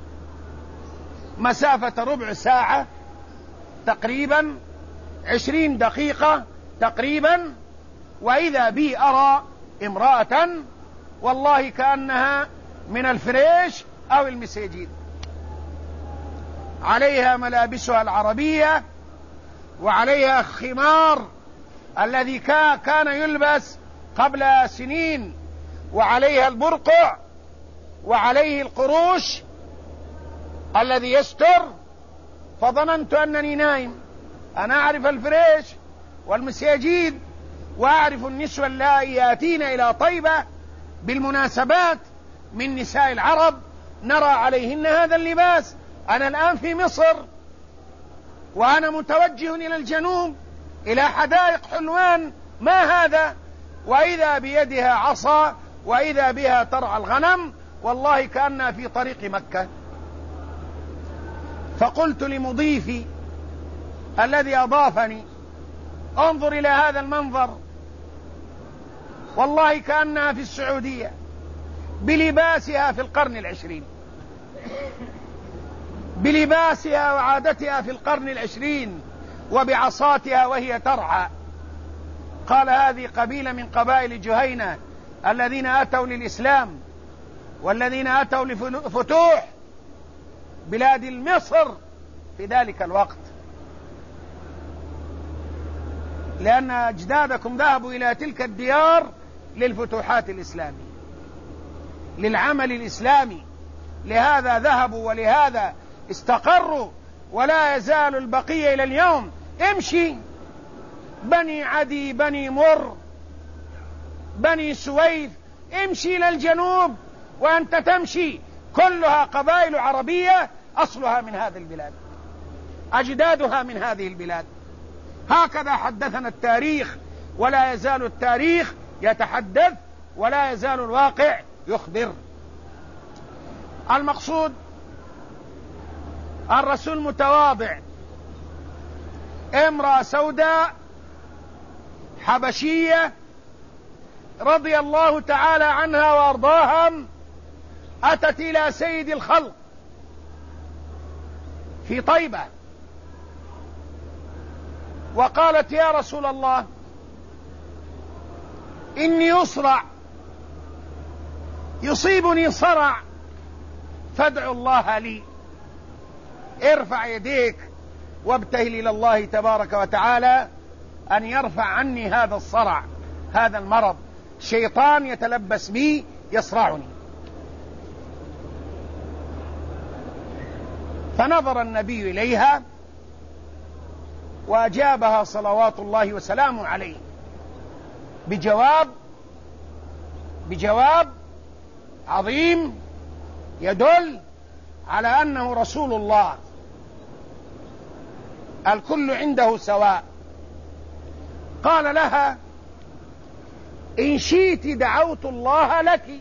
[SPEAKER 1] مسافة ربع ساعة تقريبا 20 دقيقة تقريبا، وإذا بي أرى امرأة والله كأنها من الفريش أو المسيجين، عليها ملابسها العربية وعليها خمار الذي كان يلبس قبل سنين، وعليها البرقع وعليه القروش الذي يستر، فظننت أنني نايم. أنا أعرف الفريش والمسيجيد وأعرف النسوة اللائي يأتين إلى طيبة بالمناسبات من نساء العرب نرى عليهن هذا اللباس. أنا الآن في مصر وأنا متوجه إلى الجنوب إلى حدائق حلوان، ما هذا؟ وإذا بيدها عصا وإذا بها ترعى الغنم، والله كأنها في طريق مكة. فقلت لمضيفي الذي أضافني انظر إلى هذا المنظر، والله كأنها في السعودية بلباسها في القرن العشرين، بلباسها وعادتها في القرن العشرين وبعصاتها وهي ترعى. قال هذه قبيلة من قبائل جهينة الذين أتوا للإسلام والذين أتوا لفتوح بلاد مصر في ذلك الوقت، لأن أجدادكم ذهبوا إلى تلك الديار للفتوحات الإسلامية، للعمل الإسلامي، لهذا ذهبوا ولهذا استقروا، ولا يزال البقية إلى اليوم. امشي بني عدي، بني مر، بني سويف، امشي إلى الجنوب وأنت تمشي، كلها قبائل عربية أصلها من هذه البلاد، أجدادها من هذه البلاد. هكذا حدثنا التاريخ، ولا يزال التاريخ يتحدث ولا يزال الواقع يخبر. المقصود الرسول متواضع، امرأة سوداء حبشية رضي الله تعالى عنها وارضاها أتت إلى سيد الخلق في طيبة وقالت يا رسول الله إني أصرع، يصيبني صرع فادعوا الله لي. ارفع يديك وابتهل إلى الله تبارك وتعالى أن يرفع عني هذا الصرع، هذا المرض، شيطان يتلبس بي يصرعني. فنظر النبي إليها وأجابها صلوات الله وسلامه عليه بجواب عظيم يدل على أنه رسول الله، الكل عنده سواء. قال لها إن شئت دعوت الله لك،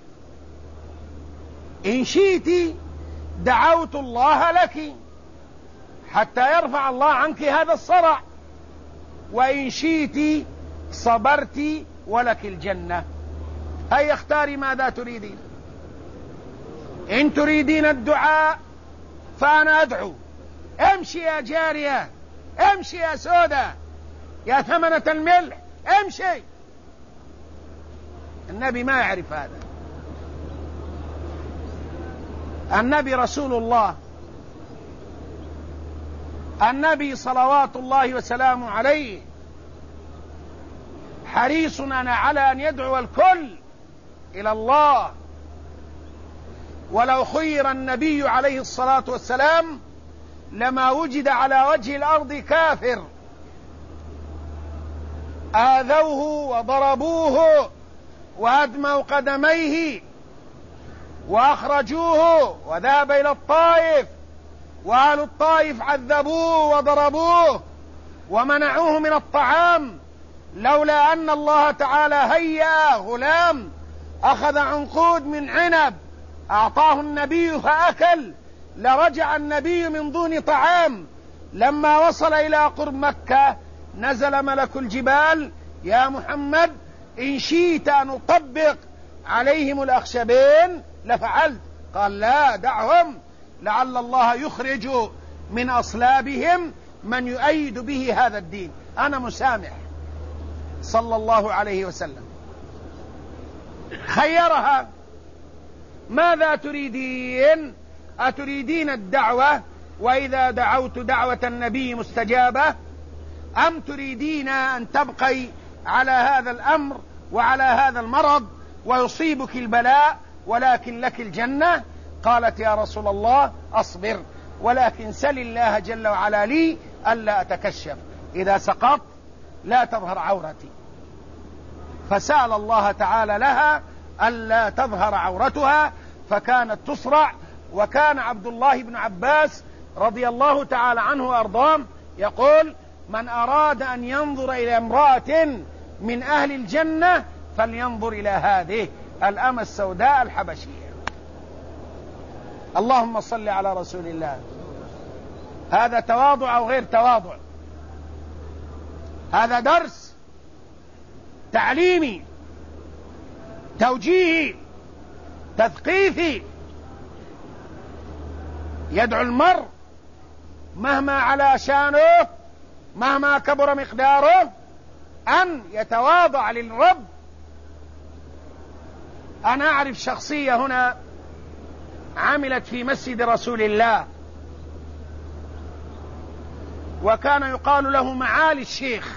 [SPEAKER 1] إن شئت دعوت الله لك حتى يرفع الله عنك هذا الصرع، وإن شئت صبرت ولك الجنة. هيا اختاري ماذا تريدين. إن تريدين الدعاء فأنا أدعو. امشي يا جارية، امشي يا سودة، يا ثمنة الملح، امشي. النبي ما يعرف هذا، النبي رسول الله، النبي صلوات الله وسلامه عليه حريص على أن يدعو الكل إلى الله. ولو خير النبي عليه الصلاة والسلام لما وجد على وجه الأرض كافر آذوه وضربوه وأدموا قدميه وأخرجوه وذهب إلى الطائف، وأهل الطائف عذبوه وضربوه ومنعوه من الطعام، لولا أن الله تعالى هيأ غلام أخذ عنقود من عنب أعطاه النبي فأكل لرجع النبي من دون طعام. لما وصل إلى قرب مكة نزل ملك الجبال: يا محمد إن شئت أن أطبق عليهم الأخشبين لفعلت. قال: لا، دعهم، لعل الله يخرج من أصلابهم من يؤيد به هذا الدين. أنا مسامح. صلى الله عليه وسلم. خيرها: ماذا تريدين؟ أتريدين الدعوة وإذا دعوت دعوة النبي مستجابة، أم تريدين أن تبقي على هذا الأمر وعلى هذا المرض ويصيبك البلاء ولكن لك الجنة؟ قالت: يا رسول الله أصبر، ولكن سل الله جل وعلا لي ألا أتكشف، إذا سقطت لا تظهر عورتي. فسأل الله تعالى لها ألا تظهر عورتها، فكانت تصرع. وكان عبد الله بن عباس رضي الله تعالى عنه وأرضاه يقول: من أراد أن ينظر إلى امرأة من أهل الجنة فلينظر إلى هذه الأمة السوداء الحبشية. اللهم صل على رسول الله. هذا تواضع أو غير تواضع؟ هذا درس تعليمي توجيهي تثقيفي، يدعو المرء مهما على شانه مهما كبر مقداره أن يتواضع للرب. أنا أعرف شخصية هنا عملت في مسجد رسول الله، وكان يقال له معالي الشيخ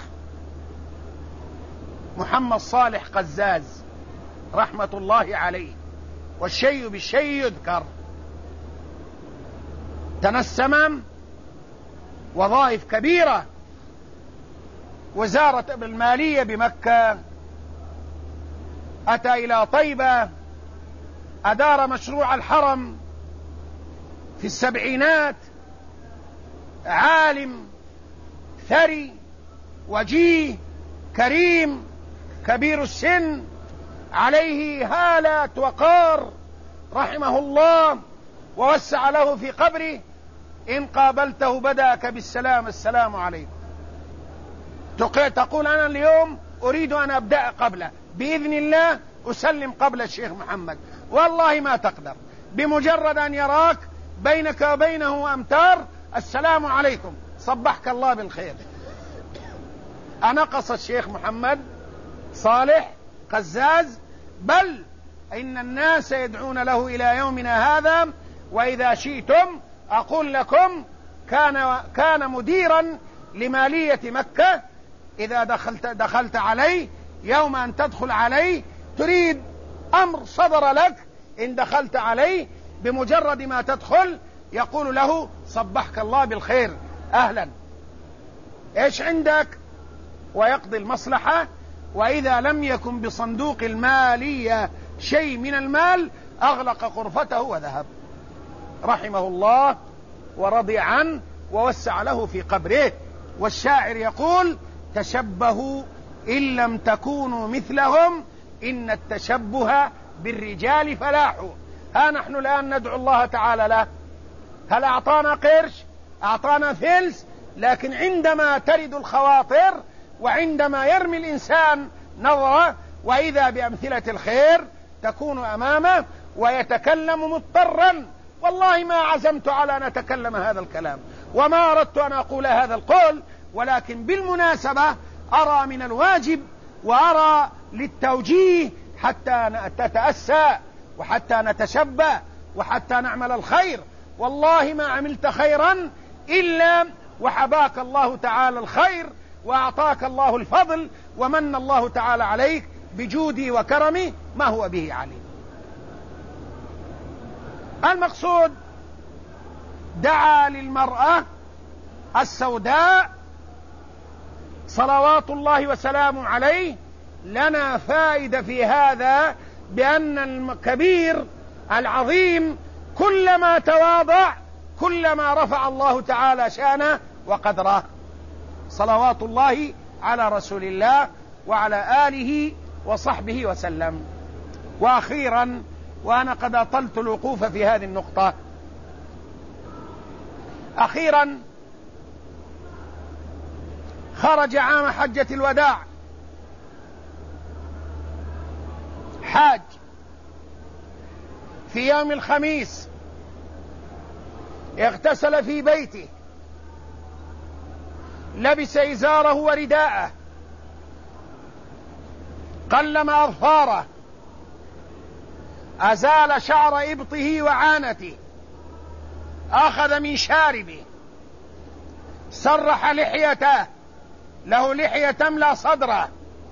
[SPEAKER 1] محمد صالح قزاز رحمة الله عليه، والشيء بالشيء يذكر. تنسم وظائف كبيرة، وزارة المالية بمكة، أتى إلى طيبة، أدار مشروع الحرم في السبعينات، عالم ثري وجيه كريم كبير السن، عليه هالة وقار رحمه الله ووسع له في قبره. إن قابلته بدأك بالسلام: السلام عليكم. تقول: أنا اليوم أريد أن أبدأ قبله، بإذن الله أسلم قبل الشيخ محمد. والله ما تقدر، بمجرد أن يراك بينك وبينه أمتار: السلام عليكم، صبحك الله بالخير. أنقص الشيخ محمد صالح قزاز، بل إن الناس يدعون له إلى يومنا هذا. وإذا شئتم أقول لكم كان مديرا لمالية مكة. إذا دخلت عليه، يوم أن تدخل عليه تريد أمر صدر لك، إن دخلت عليه بمجرد ما تدخل يقول له: صبحك الله بالخير، أهلا، إيش عندك؟ ويقضي المصلحة. وإذا لم يكن بصندوق المالية شيء من المال أغلق غرفته وذهب، رحمه الله ورضي عنه ووسع له في قبره. والشاعر يقول: تشبهوا إن لم تكونوا مثلهم، إن التشبه بالرجال فلاح. ها نحن الآن ندعو الله تعالى له. هل أعطانا قرش؟ أعطانا فلس، لكن عندما ترد الخواطر وعندما يرمي الإنسان نظرة وإذا بأمثلة الخير تكون أمامه ويتكلم مضطرا. والله ما عزمت على أن أتكلم هذا الكلام وما أردت أن أقول هذا القول، ولكن بالمناسبة أرى من الواجب وأرى للتوجيه حتى نتأسى وحتى نتشبه وحتى نعمل الخير. والله ما عملت خيرا إلا وحباك الله تعالى الخير وأعطاك الله الفضل ومن الله تعالى عليك بجودي وكرمي ما هو به عليم. المقصود دعا للمرأة السوداء صلوات الله وسلامه عليه. لنا فائدة في هذا بأن الكبير العظيم كلما تواضع كلما رفع الله تعالى شانه وقدره، صلوات الله على رسول الله وعلى آله وصحبه وسلم. وأخيرا وأنا قد أطلت الوقوف في هذه النقطة. أخيرا خرج عام حجة الوداع حاج في يوم الخميس، اغتسل في بيته، لبس إزاره ورداءه، قلم أظفاره، أزال شعر إبطه وعانته، أخذ من شاربه، سرح لحيته، له لحية تملأ صدره،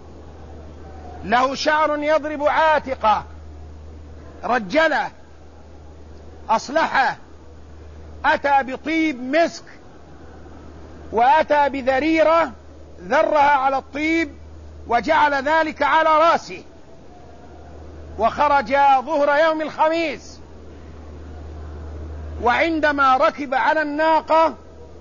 [SPEAKER 1] له شعر يضرب عاتقه، رجله، أصلحه، أتى بطيب مسك، وأتى بذريرة ذرها على الطيب وجعل ذلك على رأسه، وخرج ظهر يوم الخميس. وعندما ركب على الناقة،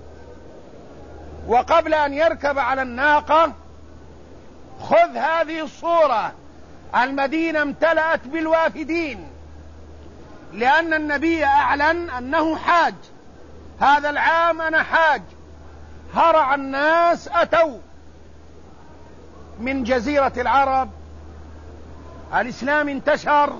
[SPEAKER 1] وقبل أن يركب على الناقة، خذ هذه الصورة، المدينة امتلأت بالوافدين، لأن النبي أعلن أنه حاج، هذا العام أنا حاج. هرع الناس، أتوا من جزيرة العرب، الإسلام انتشر،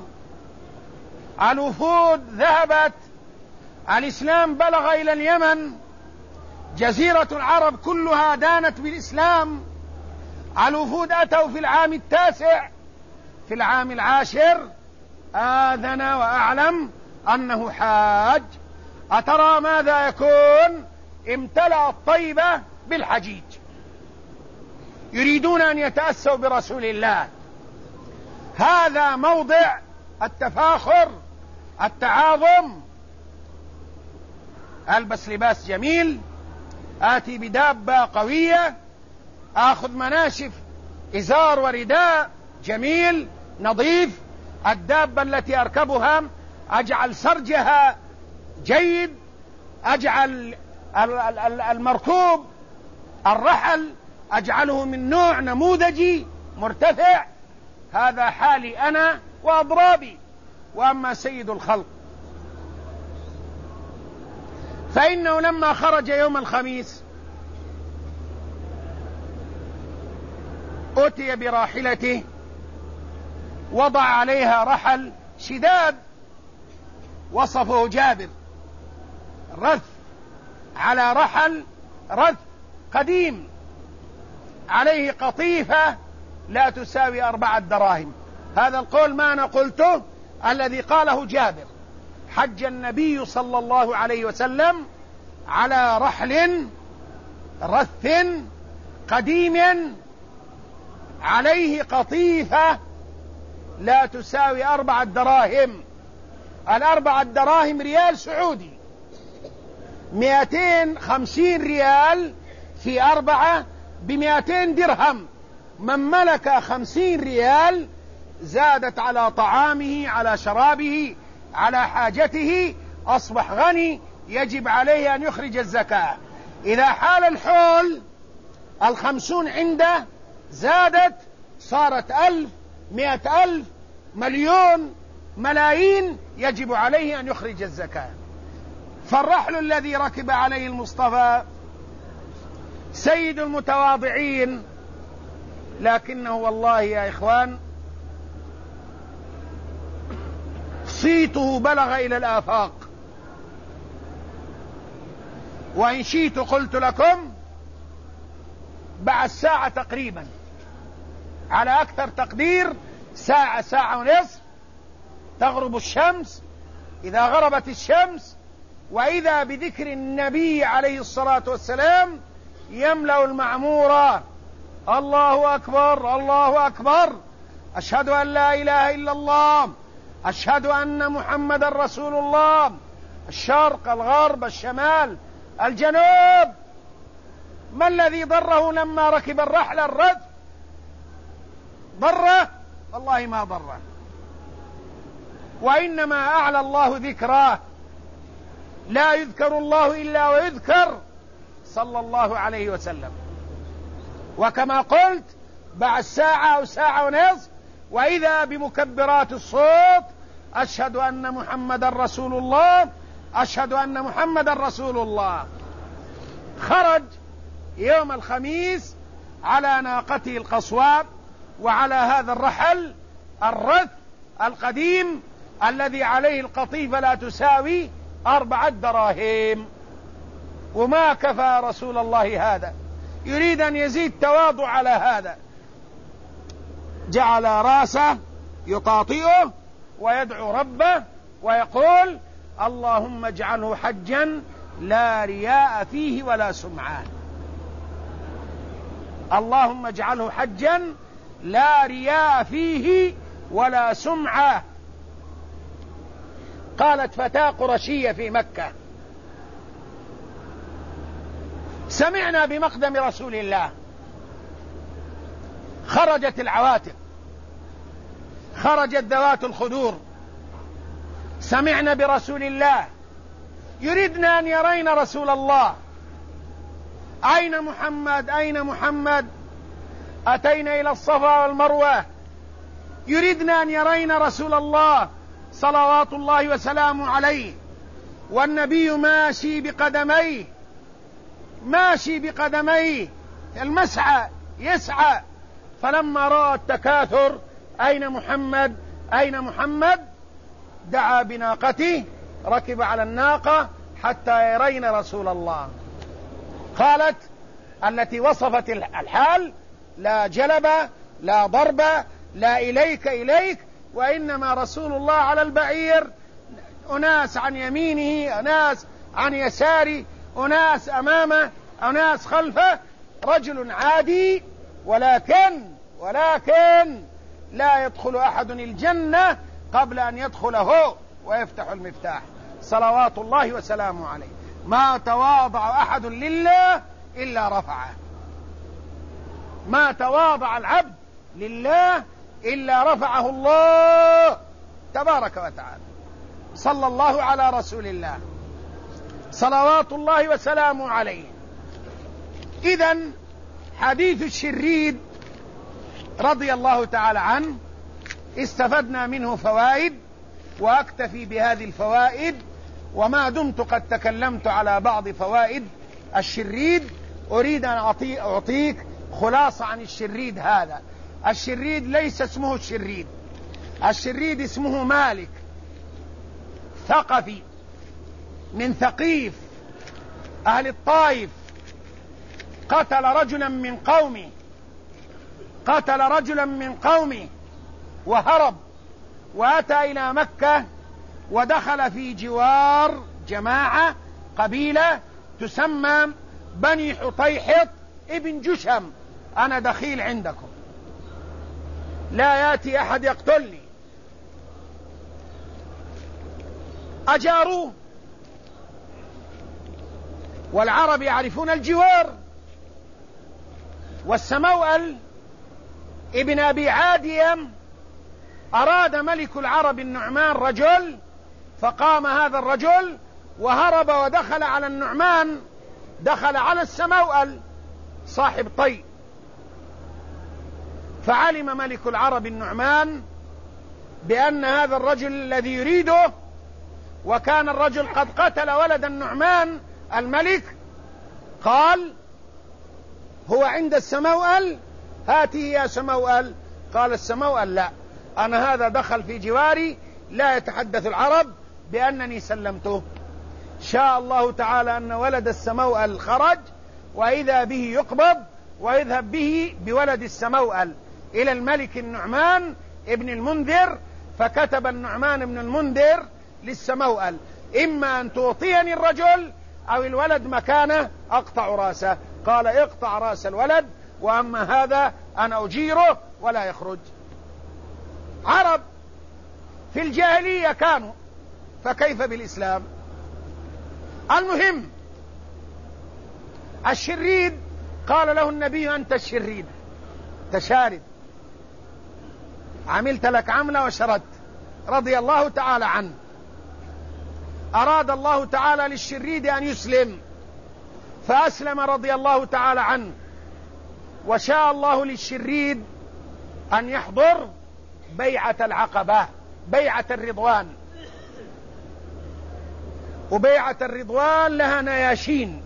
[SPEAKER 1] الوفود ذهبت، الإسلام بلغ إلى اليمن، جزيرة العرب كلها دانت بالإسلام. الوفود أتوا في العام التاسع، في العام العاشر آذن وأعلم أنه حاج. أترى ماذا يكون؟ امتلأ الطيبة بالحجيج، يريدون أن يتأسوا برسول الله. هذا موضع التفاخر، التعاظم. ألبس لباس جميل، آتي بدابة قوية، آخذ مناشف إزار ورداء جميل نظيف. الدابة التي أركبها أجعل سرجها جيد، أجعل المركوب الرحل أجعله من نوع نموذجي مرتفع. هذا حالي أنا وأضرابي. وأما سيد الخلق فإنه لما خرج يوم الخميس أتي براحلته، وضع عليها رحل شداد، وصفه جابر، رث على رحل، رث قديم، عليه قطيفة لا تساوي 4 دراهم. هذا القول ما أنا قلته، الذي قاله جابر. حج النبي صلى الله عليه وسلم على رحل رث قديم عليه قطيفة لا تساوي 4 دراهم. 4 دراهم ريال سعودي، 250 ريال في 4 ب200 درهم. من ملك 50 ريال زادت على طعامه، على شرابه، على حاجته، أصبح غني، يجب عليه أن يخرج الزكاة. إذا حال الحول 50 عنده زادت، صارت 1000، 100,000، مليون، ملايين، يجب عليه أن يخرج الزكاة. فالرحل الذي ركب عليه المصطفى سيد المتواضعين، لكنه والله يا إخوان صيته بلغ إلى الآفاق. وإن شئت قلت لكم بعد ساعة تقريبا، على أكثر تقدير ساعة، ساعة ونصف، تغرب الشمس. إذا غربت الشمس وإذا بذكر النبي عليه الصلاة والسلام يملأ المعمورة: الله أكبر، الله أكبر، أشهد أن لا إله إلا الله، أشهد أن محمد رسول الله. الشرق، الغرب، الشمال، الجنوب. ما الذي ضره لما ركب الرحل الرث؟ ضره؟ والله ما ضره، وإنما أعلى الله ذكراه. لا يذكر الله إلا ويذكر صلى الله عليه وسلم. وكما قلت بعد ساعة أو ساعة ونصف وإذا بمكبرات الصوت أشهد أن محمد رسول الله، أشهد أن محمد رسول الله. خرج يوم الخميس على ناقته القصواء وعلى هذا الرحل الرث القديم الذي عليه القطيفة لا تساوي 4 دراهم. وما كفى رسول الله هذا، يريد أن يزيد تواضع على هذا، جعل راسه يطاطئه ويدعو ربه ويقول: اللهم اجعله حجا لا رياء فيه ولا سمعة، اللهم اجعله حجا لا رياء فيه ولا سمعة. قالت فتاة قرشية في مكة: سمعنا بمقدم رسول الله، خرجت العواتق، خرجت ذوات الخدور، سمعنا برسول الله، يريدنا أن يرين رسول الله، أين محمد؟ أين محمد؟ أتينا إلى الصفا والمروة، يريدنا أن يرين رسول الله صلوات الله وسلامه عليه، والنبي ماشي بقدميه، ماشي بقدميه، المسعى يسعى. فلما رأى التكاثر: أين محمد؟ أين محمد؟ دعا بناقته، ركب على الناقة حتى يرين رسول الله. قالت التي وصفت الحال: لا جلب، لا ضرب، لا إليك إليك، وإنما رسول الله على البعير، أناس عن يمينه، أناس عن يساره، أناس أمامه، أناس خلفه، رجل عادي، ولكن لا يدخل أحد الجنة قبل أن يدخل هو ويفتح المفتاح صلوات الله وسلامه عليه. ما تواضع أحد لله إلا رفعه، ما تواضع العبد لله إلا رفعه الله تبارك وتعالى. صلى الله على رسول الله صلوات الله وسلامه عليه. إذن حديث الشريد رضي الله تعالى عنه استفدنا منه فوائد، وأكتفي بهذه الفوائد، وما دمت قد تكلمت على بعض فوائد الشريد أريد أن أعطيك خلاصة عن الشريد هذا. الشريد ليس اسمه الشريد، الشريد اسمه مالك، ثقفي من ثقيف أهل الطائف، قتل رجلا من قومه وهرب وأتى إلى مكة، ودخل في جوار جماعة قبيلة تسمى بني حطيحط ابن جشم. أنا دخيل عندكم، لا يأتي أحد يقتلني. أجاروه، والعرب يعرفون الجوار. والسموأل ابن أبي عادية أراد ملك العرب النعمان رجل، فقام هذا الرجل وهرب ودخل على النعمان، دخل على السموأل صاحب طي. فعلم ملك العرب النعمان بأن هذا الرجل الذي يريده، وكان الرجل قد قتل ولد النعمان الملك، قال: هو عند السموأل، هاته يا سموأل. قال السموأل: لا، أنا هذا دخل في جواري، لا يتحدث العرب بأنني سلمته. شاء الله تعالى أن ولد السموأل خرج، وإذا به يقبض ويذهب به بولد السموأل إلى الملك النعمان ابن المنذر. فكتب النعمان ابن المنذر للسموأل: إما أن تعطيني الرجل أو الولد مكانه أقطع راسه. قال: اقطع راس الولد، وأما هذا أنا أجيره ولا يخرج. عرب في الجاهلية كانوا، فكيف بالإسلام؟ المهم الشريد قال له النبي: أنت الشريد، تشارد، عملت لك عملة وشردت. رضي الله تعالى عنه. أراد الله تعالى للشريد أن يسلم، فأسلم رضي الله تعالى عنه. وشاء الله للشريد أن يحضر بيعة العقبة بيعة الرضوان. وبيعة الرضوان لها نياشين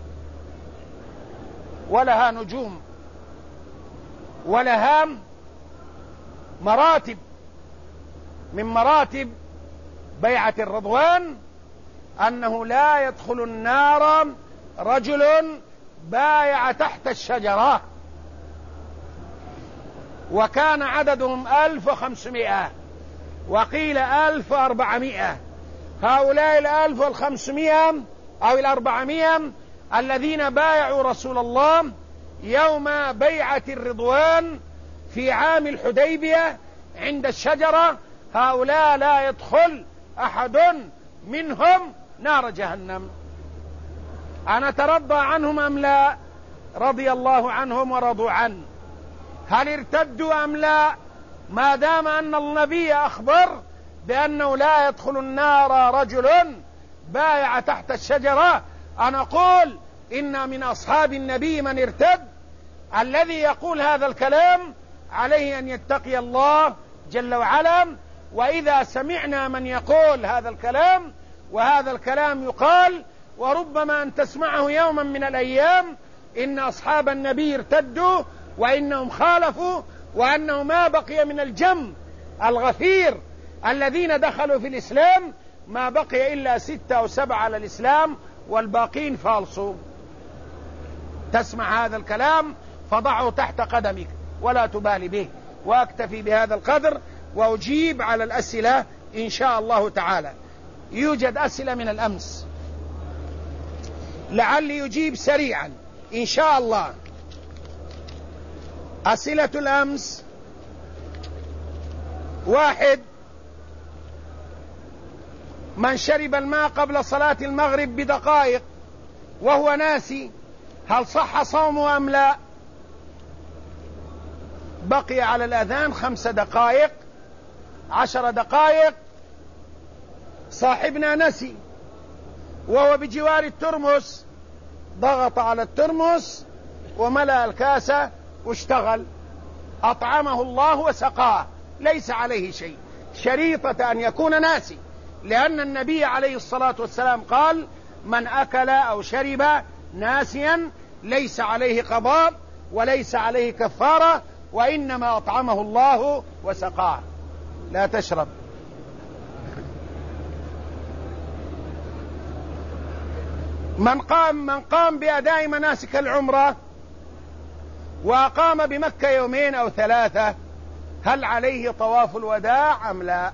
[SPEAKER 1] ولها نجوم ولها مراتب. من مراتب بيعة الرضوان أنه لا يدخل النار رجل بايع تحت الشجرة، وكان عددهم 1500 وقيل 1400. هؤلاء 1500 أو 400 الذين بايعوا رسول الله يوم بيعة الرضوان في عام الحديبية عند الشجرة، هؤلاء لا يدخل أحد منهم نار جهنم. أنا ترضى عنهم أم لا؟ رضي الله عنهم ورضوا عنه. هل ارتدوا أم لا؟ ما دام أن النبي أخبر بأنه لا يدخل النار رجل بايع تحت الشجرة، أنا أقول إن من أصحاب النبي من ارتد. الذي يقول هذا الكلام عليه أن يتقي الله جل وعلا. وإذا سمعنا من يقول هذا الكلام، وهذا الكلام يقال وربما أن تسمعه يوما من الأيام، إن أصحاب النبي ارتدوا وإنهم خالفوا، وأنه ما بقي من الجم الغفير الذين دخلوا في الإسلام ما بقي إلا 6 أو 7 على الإسلام والباقين فالصوا. تسمع هذا الكلام فضعه تحت قدمك ولا تبالي به. وأكتفي بهذا القدر وأجيب على الأسئلة إن شاء الله تعالى. يوجد أسئلة من الأمس لعلي يجيب سريعا إن شاء الله. أسئلة الأمس: 1. من شرب الماء قبل صلاة المغرب بدقائق وهو ناسي هل صح صومه أم لا؟ بقي على الأذان 5 دقائق 10 دقائق، صاحبنا نسي وهو بجوار الترمس، ضغط على الترمس وملأ الكاسة واشتغل، أطعمه الله وسقاه، ليس عليه شيء، شريطة أن يكون ناسي، لأن النبي عليه الصلاة والسلام قال: من أكل أو شرب ناسيا ليس عليه قضاء وليس عليه كفارة، وإنما أطعمه الله وسقاه. لا تشرب. من قام بأداء مناسك العمرة وأقام بمكة 2 أو 3 هل عليه طواف الوداع أم لا؟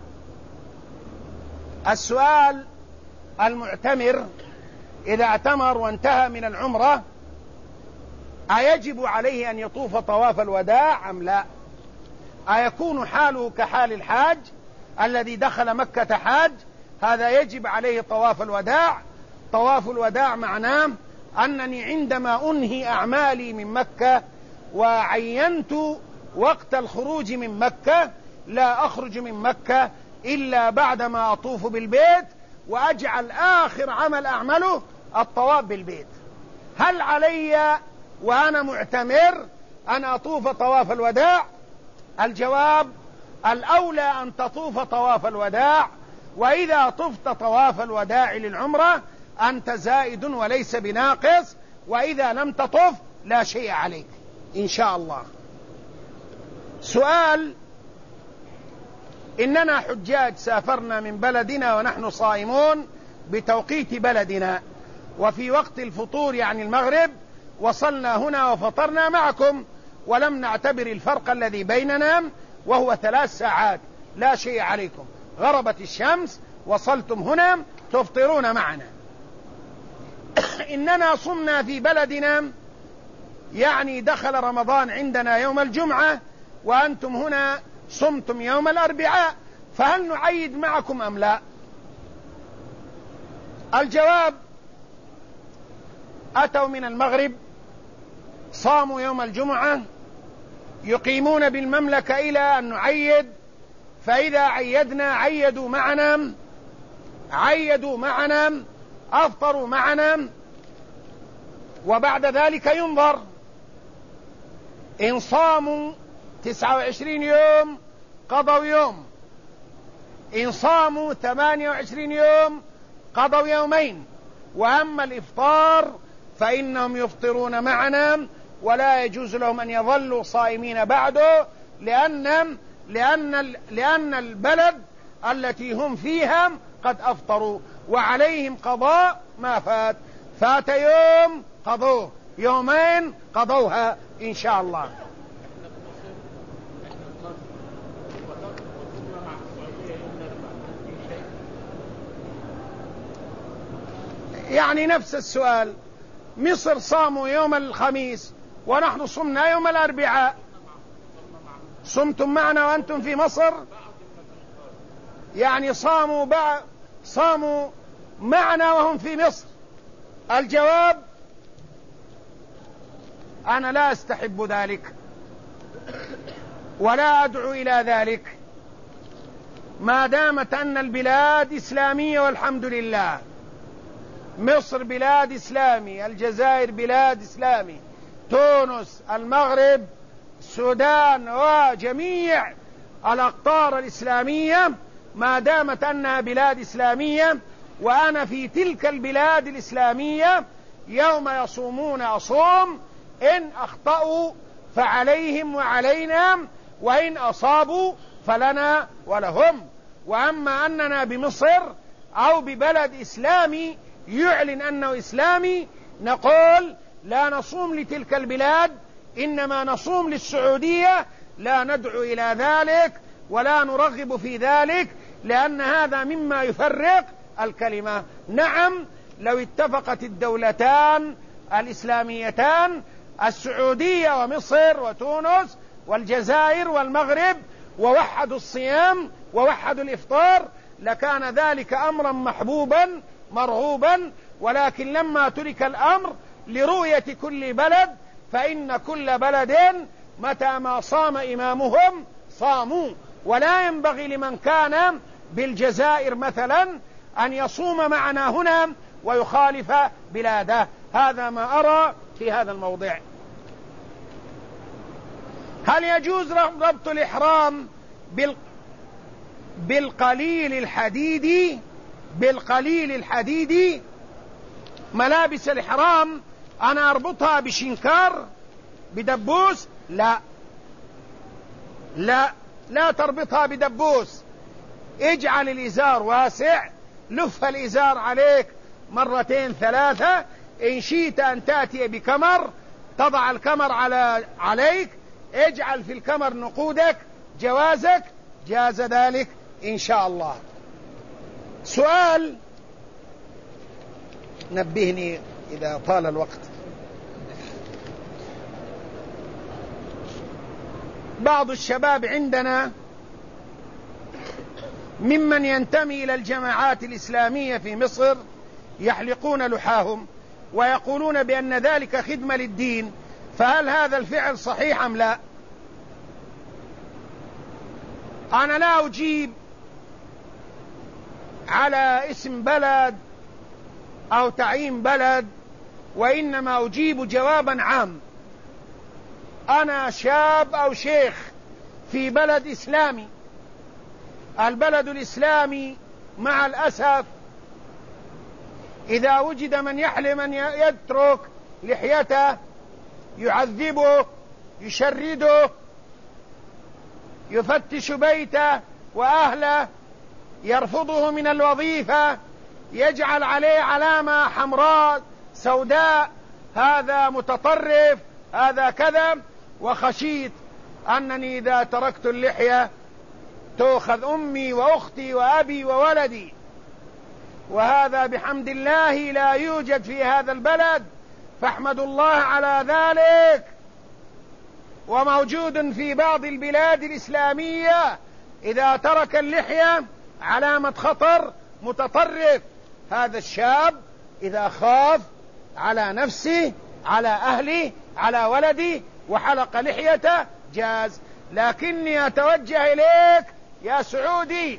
[SPEAKER 1] السؤال: المعتمر إذا اعتمر وانتهى من العمرة أيجب عليه أن يطوف طواف الوداع أم لا؟ أيكون حاله كحال الحاج الذي دخل مكة حاج؟ هذا يجب عليه طواف الوداع. طواف الوداع معناه أنني عندما أنهي أعمالي من مكة وعينت وقت الخروج من مكة لا أخرج من مكة إلا بعدما أطوف بالبيت وأجعل آخر عمل أعمله الطواف بالبيت. هل علي وأنا معتمر أن أطوف طواف الوداع؟ الجواب: الأولى أن تطوف طواف الوداع، وإذا طفت طواف الوداع للعمرة أنت زائد وليس بناقص، وإذا لم تطف لا شيء عليك إن شاء الله. سؤال: إننا حجاج سافرنا من بلدنا ونحن صائمون بتوقيت بلدنا، وفي وقت الفطور يعني المغرب وصلنا هنا وفطرنا معكم ولم نعتبر الفرق الذي بيننا وهو 3 ساعات، لا شيء عليكم. غربت الشمس وصلتم هنا تفطرون معنا. إننا صمنا في بلدنا، يعني دخل رمضان عندنا يوم الجمعة وأنتم هنا صمتم يوم الأربعاء، فهل نعيد معكم أم لا؟ الجواب: أتوا من المغرب صاموا يوم الجمعة يقيمون بالمملكة إلى أن نعيد، فإذا عيدنا عيدوا معنا أفطروا معنا، وبعد ذلك ينظر إن صاموا 29 يوم قضوا يوم، إن صاموا 28 يوم قضوا يومين، وأما الإفطار فإنهم يفطرون معنا، ولا يجوز لهم أن يظلوا صائمين بعده، لأن البلد التي هم فيها قد أفطروا، وعليهم قضاء ما فات يوم قضوه، يومين قضوها إن شاء الله. يعني نفس السؤال، مصر صاموا يوم الخميس ونحن صمنا يوم الأربعاء، صمتم معنا وأنتم في مصر؟ يعني صاموا معنا وهم في مصر. الجواب: أنا لا أستحب ذلك ولا أدعو إلى ذلك، ما دامت أن البلاد إسلامية والحمد لله. مصر بلاد إسلامي، الجزائر بلاد إسلامي، تونس، المغرب، السودان، وجميع الأقطار الإسلامية ما دامت أنها بلاد إسلامية، وأنا في تلك البلاد الإسلامية يوم يصومون أصوم، إن أخطأوا فعليهم وعلينا، وإن أصابوا فلنا ولهم. وأما أننا بمصر أو ببلد إسلامي يعلن أنه إسلامي، نقول لا نصوم لتلك البلاد، إنما نصوم للسعودية، لا ندعو إلى ذلك ولا نرغب في ذلك، لأن هذا مما يفرق الكلمة. نعم، لو اتفقت الدولتان الإسلاميتان السعودية ومصر وتونس والجزائر والمغرب ووحدوا الصيام ووحدوا الإفطار لكان ذلك أمرا محبوبا مرغوبا، ولكن لما ترك الأمر لرؤية كل بلد، فإن كل بلد متى ما صام إمامهم صاموا، ولا ينبغي لمن كان بالجزائر مثلا أن يصوم معنا هنا ويخالف بلاده. هذا ما أرى في هذا الموضع. هل يجوز ربط الإحرام بالقليل الحديدي؟ ملابس الإحرام أنا أربطها بشنكار بدبوس؟ لا تربطها بدبوس. اجعل الإزار واسع، لف الإزار عليك 2 3، إن شئت أن تأتي بكمر تضع الكمر عليك، اجعل في الكمر نقودك جوازك، جاز ذلك إن شاء الله. سؤال، نبهني إذا طال الوقت. بعض الشباب عندنا ممن ينتمي إلى الجماعات الإسلامية في مصر يحلقون لحاهم ويقولون بأن ذلك خدمة للدين، فهل هذا الفعل صحيح أم لا؟ أنا لا أجيب على اسم بلد أو تعيين بلد، وإنما أجيب جوابا عام. أنا شاب أو شيخ في بلد إسلامي، البلد الإسلامي مع الأسف إذا وجد من يحلم أن يترك لحيته يعذبه، يشرده، يفتش بيته وأهله، يرفضه من الوظيفة، يجعل عليه علامة حمراء سوداء، هذا متطرف، هذا كذا. وخشيت أنني إذا تركت اللحية تأخذ أمي وأختي وأبي وولدي، وهذا بحمد الله لا يوجد في هذا البلد، فاحمد الله على ذلك. وموجود في بعض البلاد الإسلامية إذا ترك اللحية علامة خطر، متطرف. هذا الشاب إذا خاف على نفسه، على أهلي، على ولدي، وحلق لحيته جاز. لكني أتوجه إليك يا سعودي،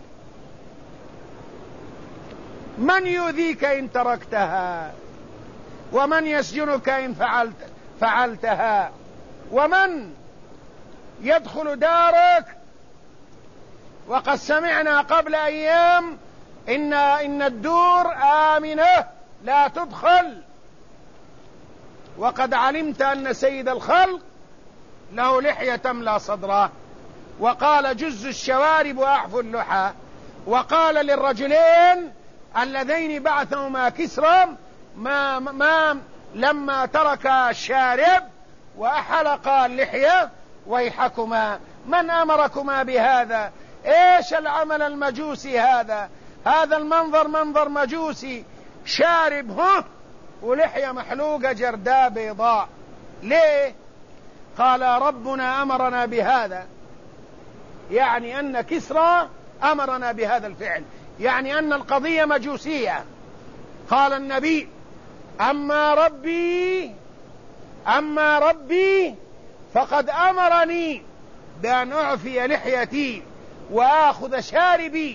[SPEAKER 1] من يؤذيك إن تركتها؟ ومن يسجنك إن فعلتها؟ ومن يدخل دارك وقد سمعنا قبل أيام إن الدور آمنة لا تدخل، وقد علمت أن سيد الخلق له لحية تملأ صدره، وقال جز الشوارب وأعفو اللحى، وقال للرجلين اللذين بعثهما كسرى لما ترك الشارب وأحلق اللحية ويحكما من أمركما بهذا؟ إيش العمل المجوسي هذا؟ هذا المنظر منظر مجوسي، شارب ولحية محلوقة جرداء بيضاء. ليه؟ قال ربنا أمرنا بهذا، يعني أن كسرى أمرنا بهذا الفعل، يعني أن القضية مجوسية. قال النبي أما ربي فقد أمرني بأن أعفي لحيتي وآخذ شاربي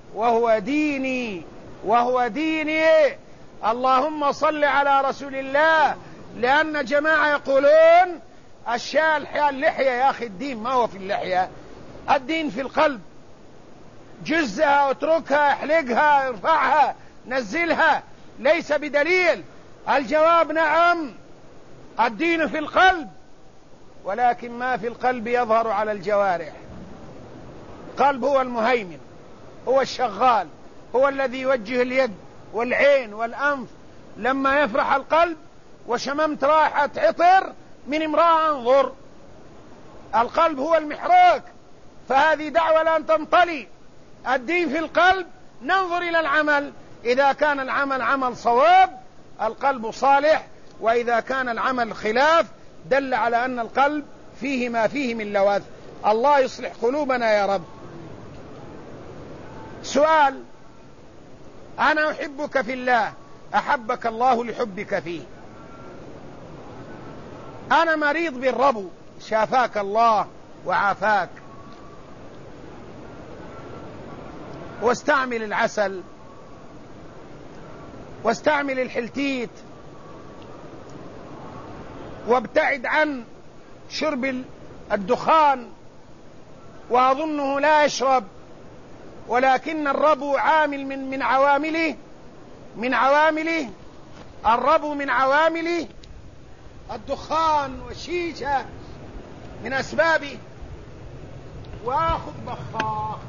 [SPEAKER 1] وهو ديني. اللهم صل على رسول الله. لأن جماعة يقولون اللحية يا أخي، الدين ما هو في اللحية، الدين في القلب، جزها اتركها احلقها ارفعها نزلها، ليس بدليل. الجواب نعم، الدين في القلب، ولكن ما في القلب يظهر على الجوارح. القلب هو المهيمن، هو الشغال، هو الذي يوجه اليد والعين والأنف. لما يفرح القلب وشممت راحة عطر من امرأة انظر. القلب هو المحراك، فهذه دعوة لن تنطلي. الدين في القلب، ننظر إلى العمل، إذا كان العمل عمل صواب القلب صالح، وإذا كان العمل خلاف دل على أن القلب فيه ما فيه من لواذ. الله يصلح قلوبنا يا رب. سؤال: أنا أحبك في الله، أحبك الله لحبك فيه. أنا مريض بالربو، شافاك الله وعافاك. واستعمل العسل، واستعمل الحلتيت، وابتعد عن شرب الدخان، وأظنه لا يشرب، ولكن الربو عامل من عوامله الربو من عوامله الدخان والشيشة من أسبابه. وآخذ بخاخ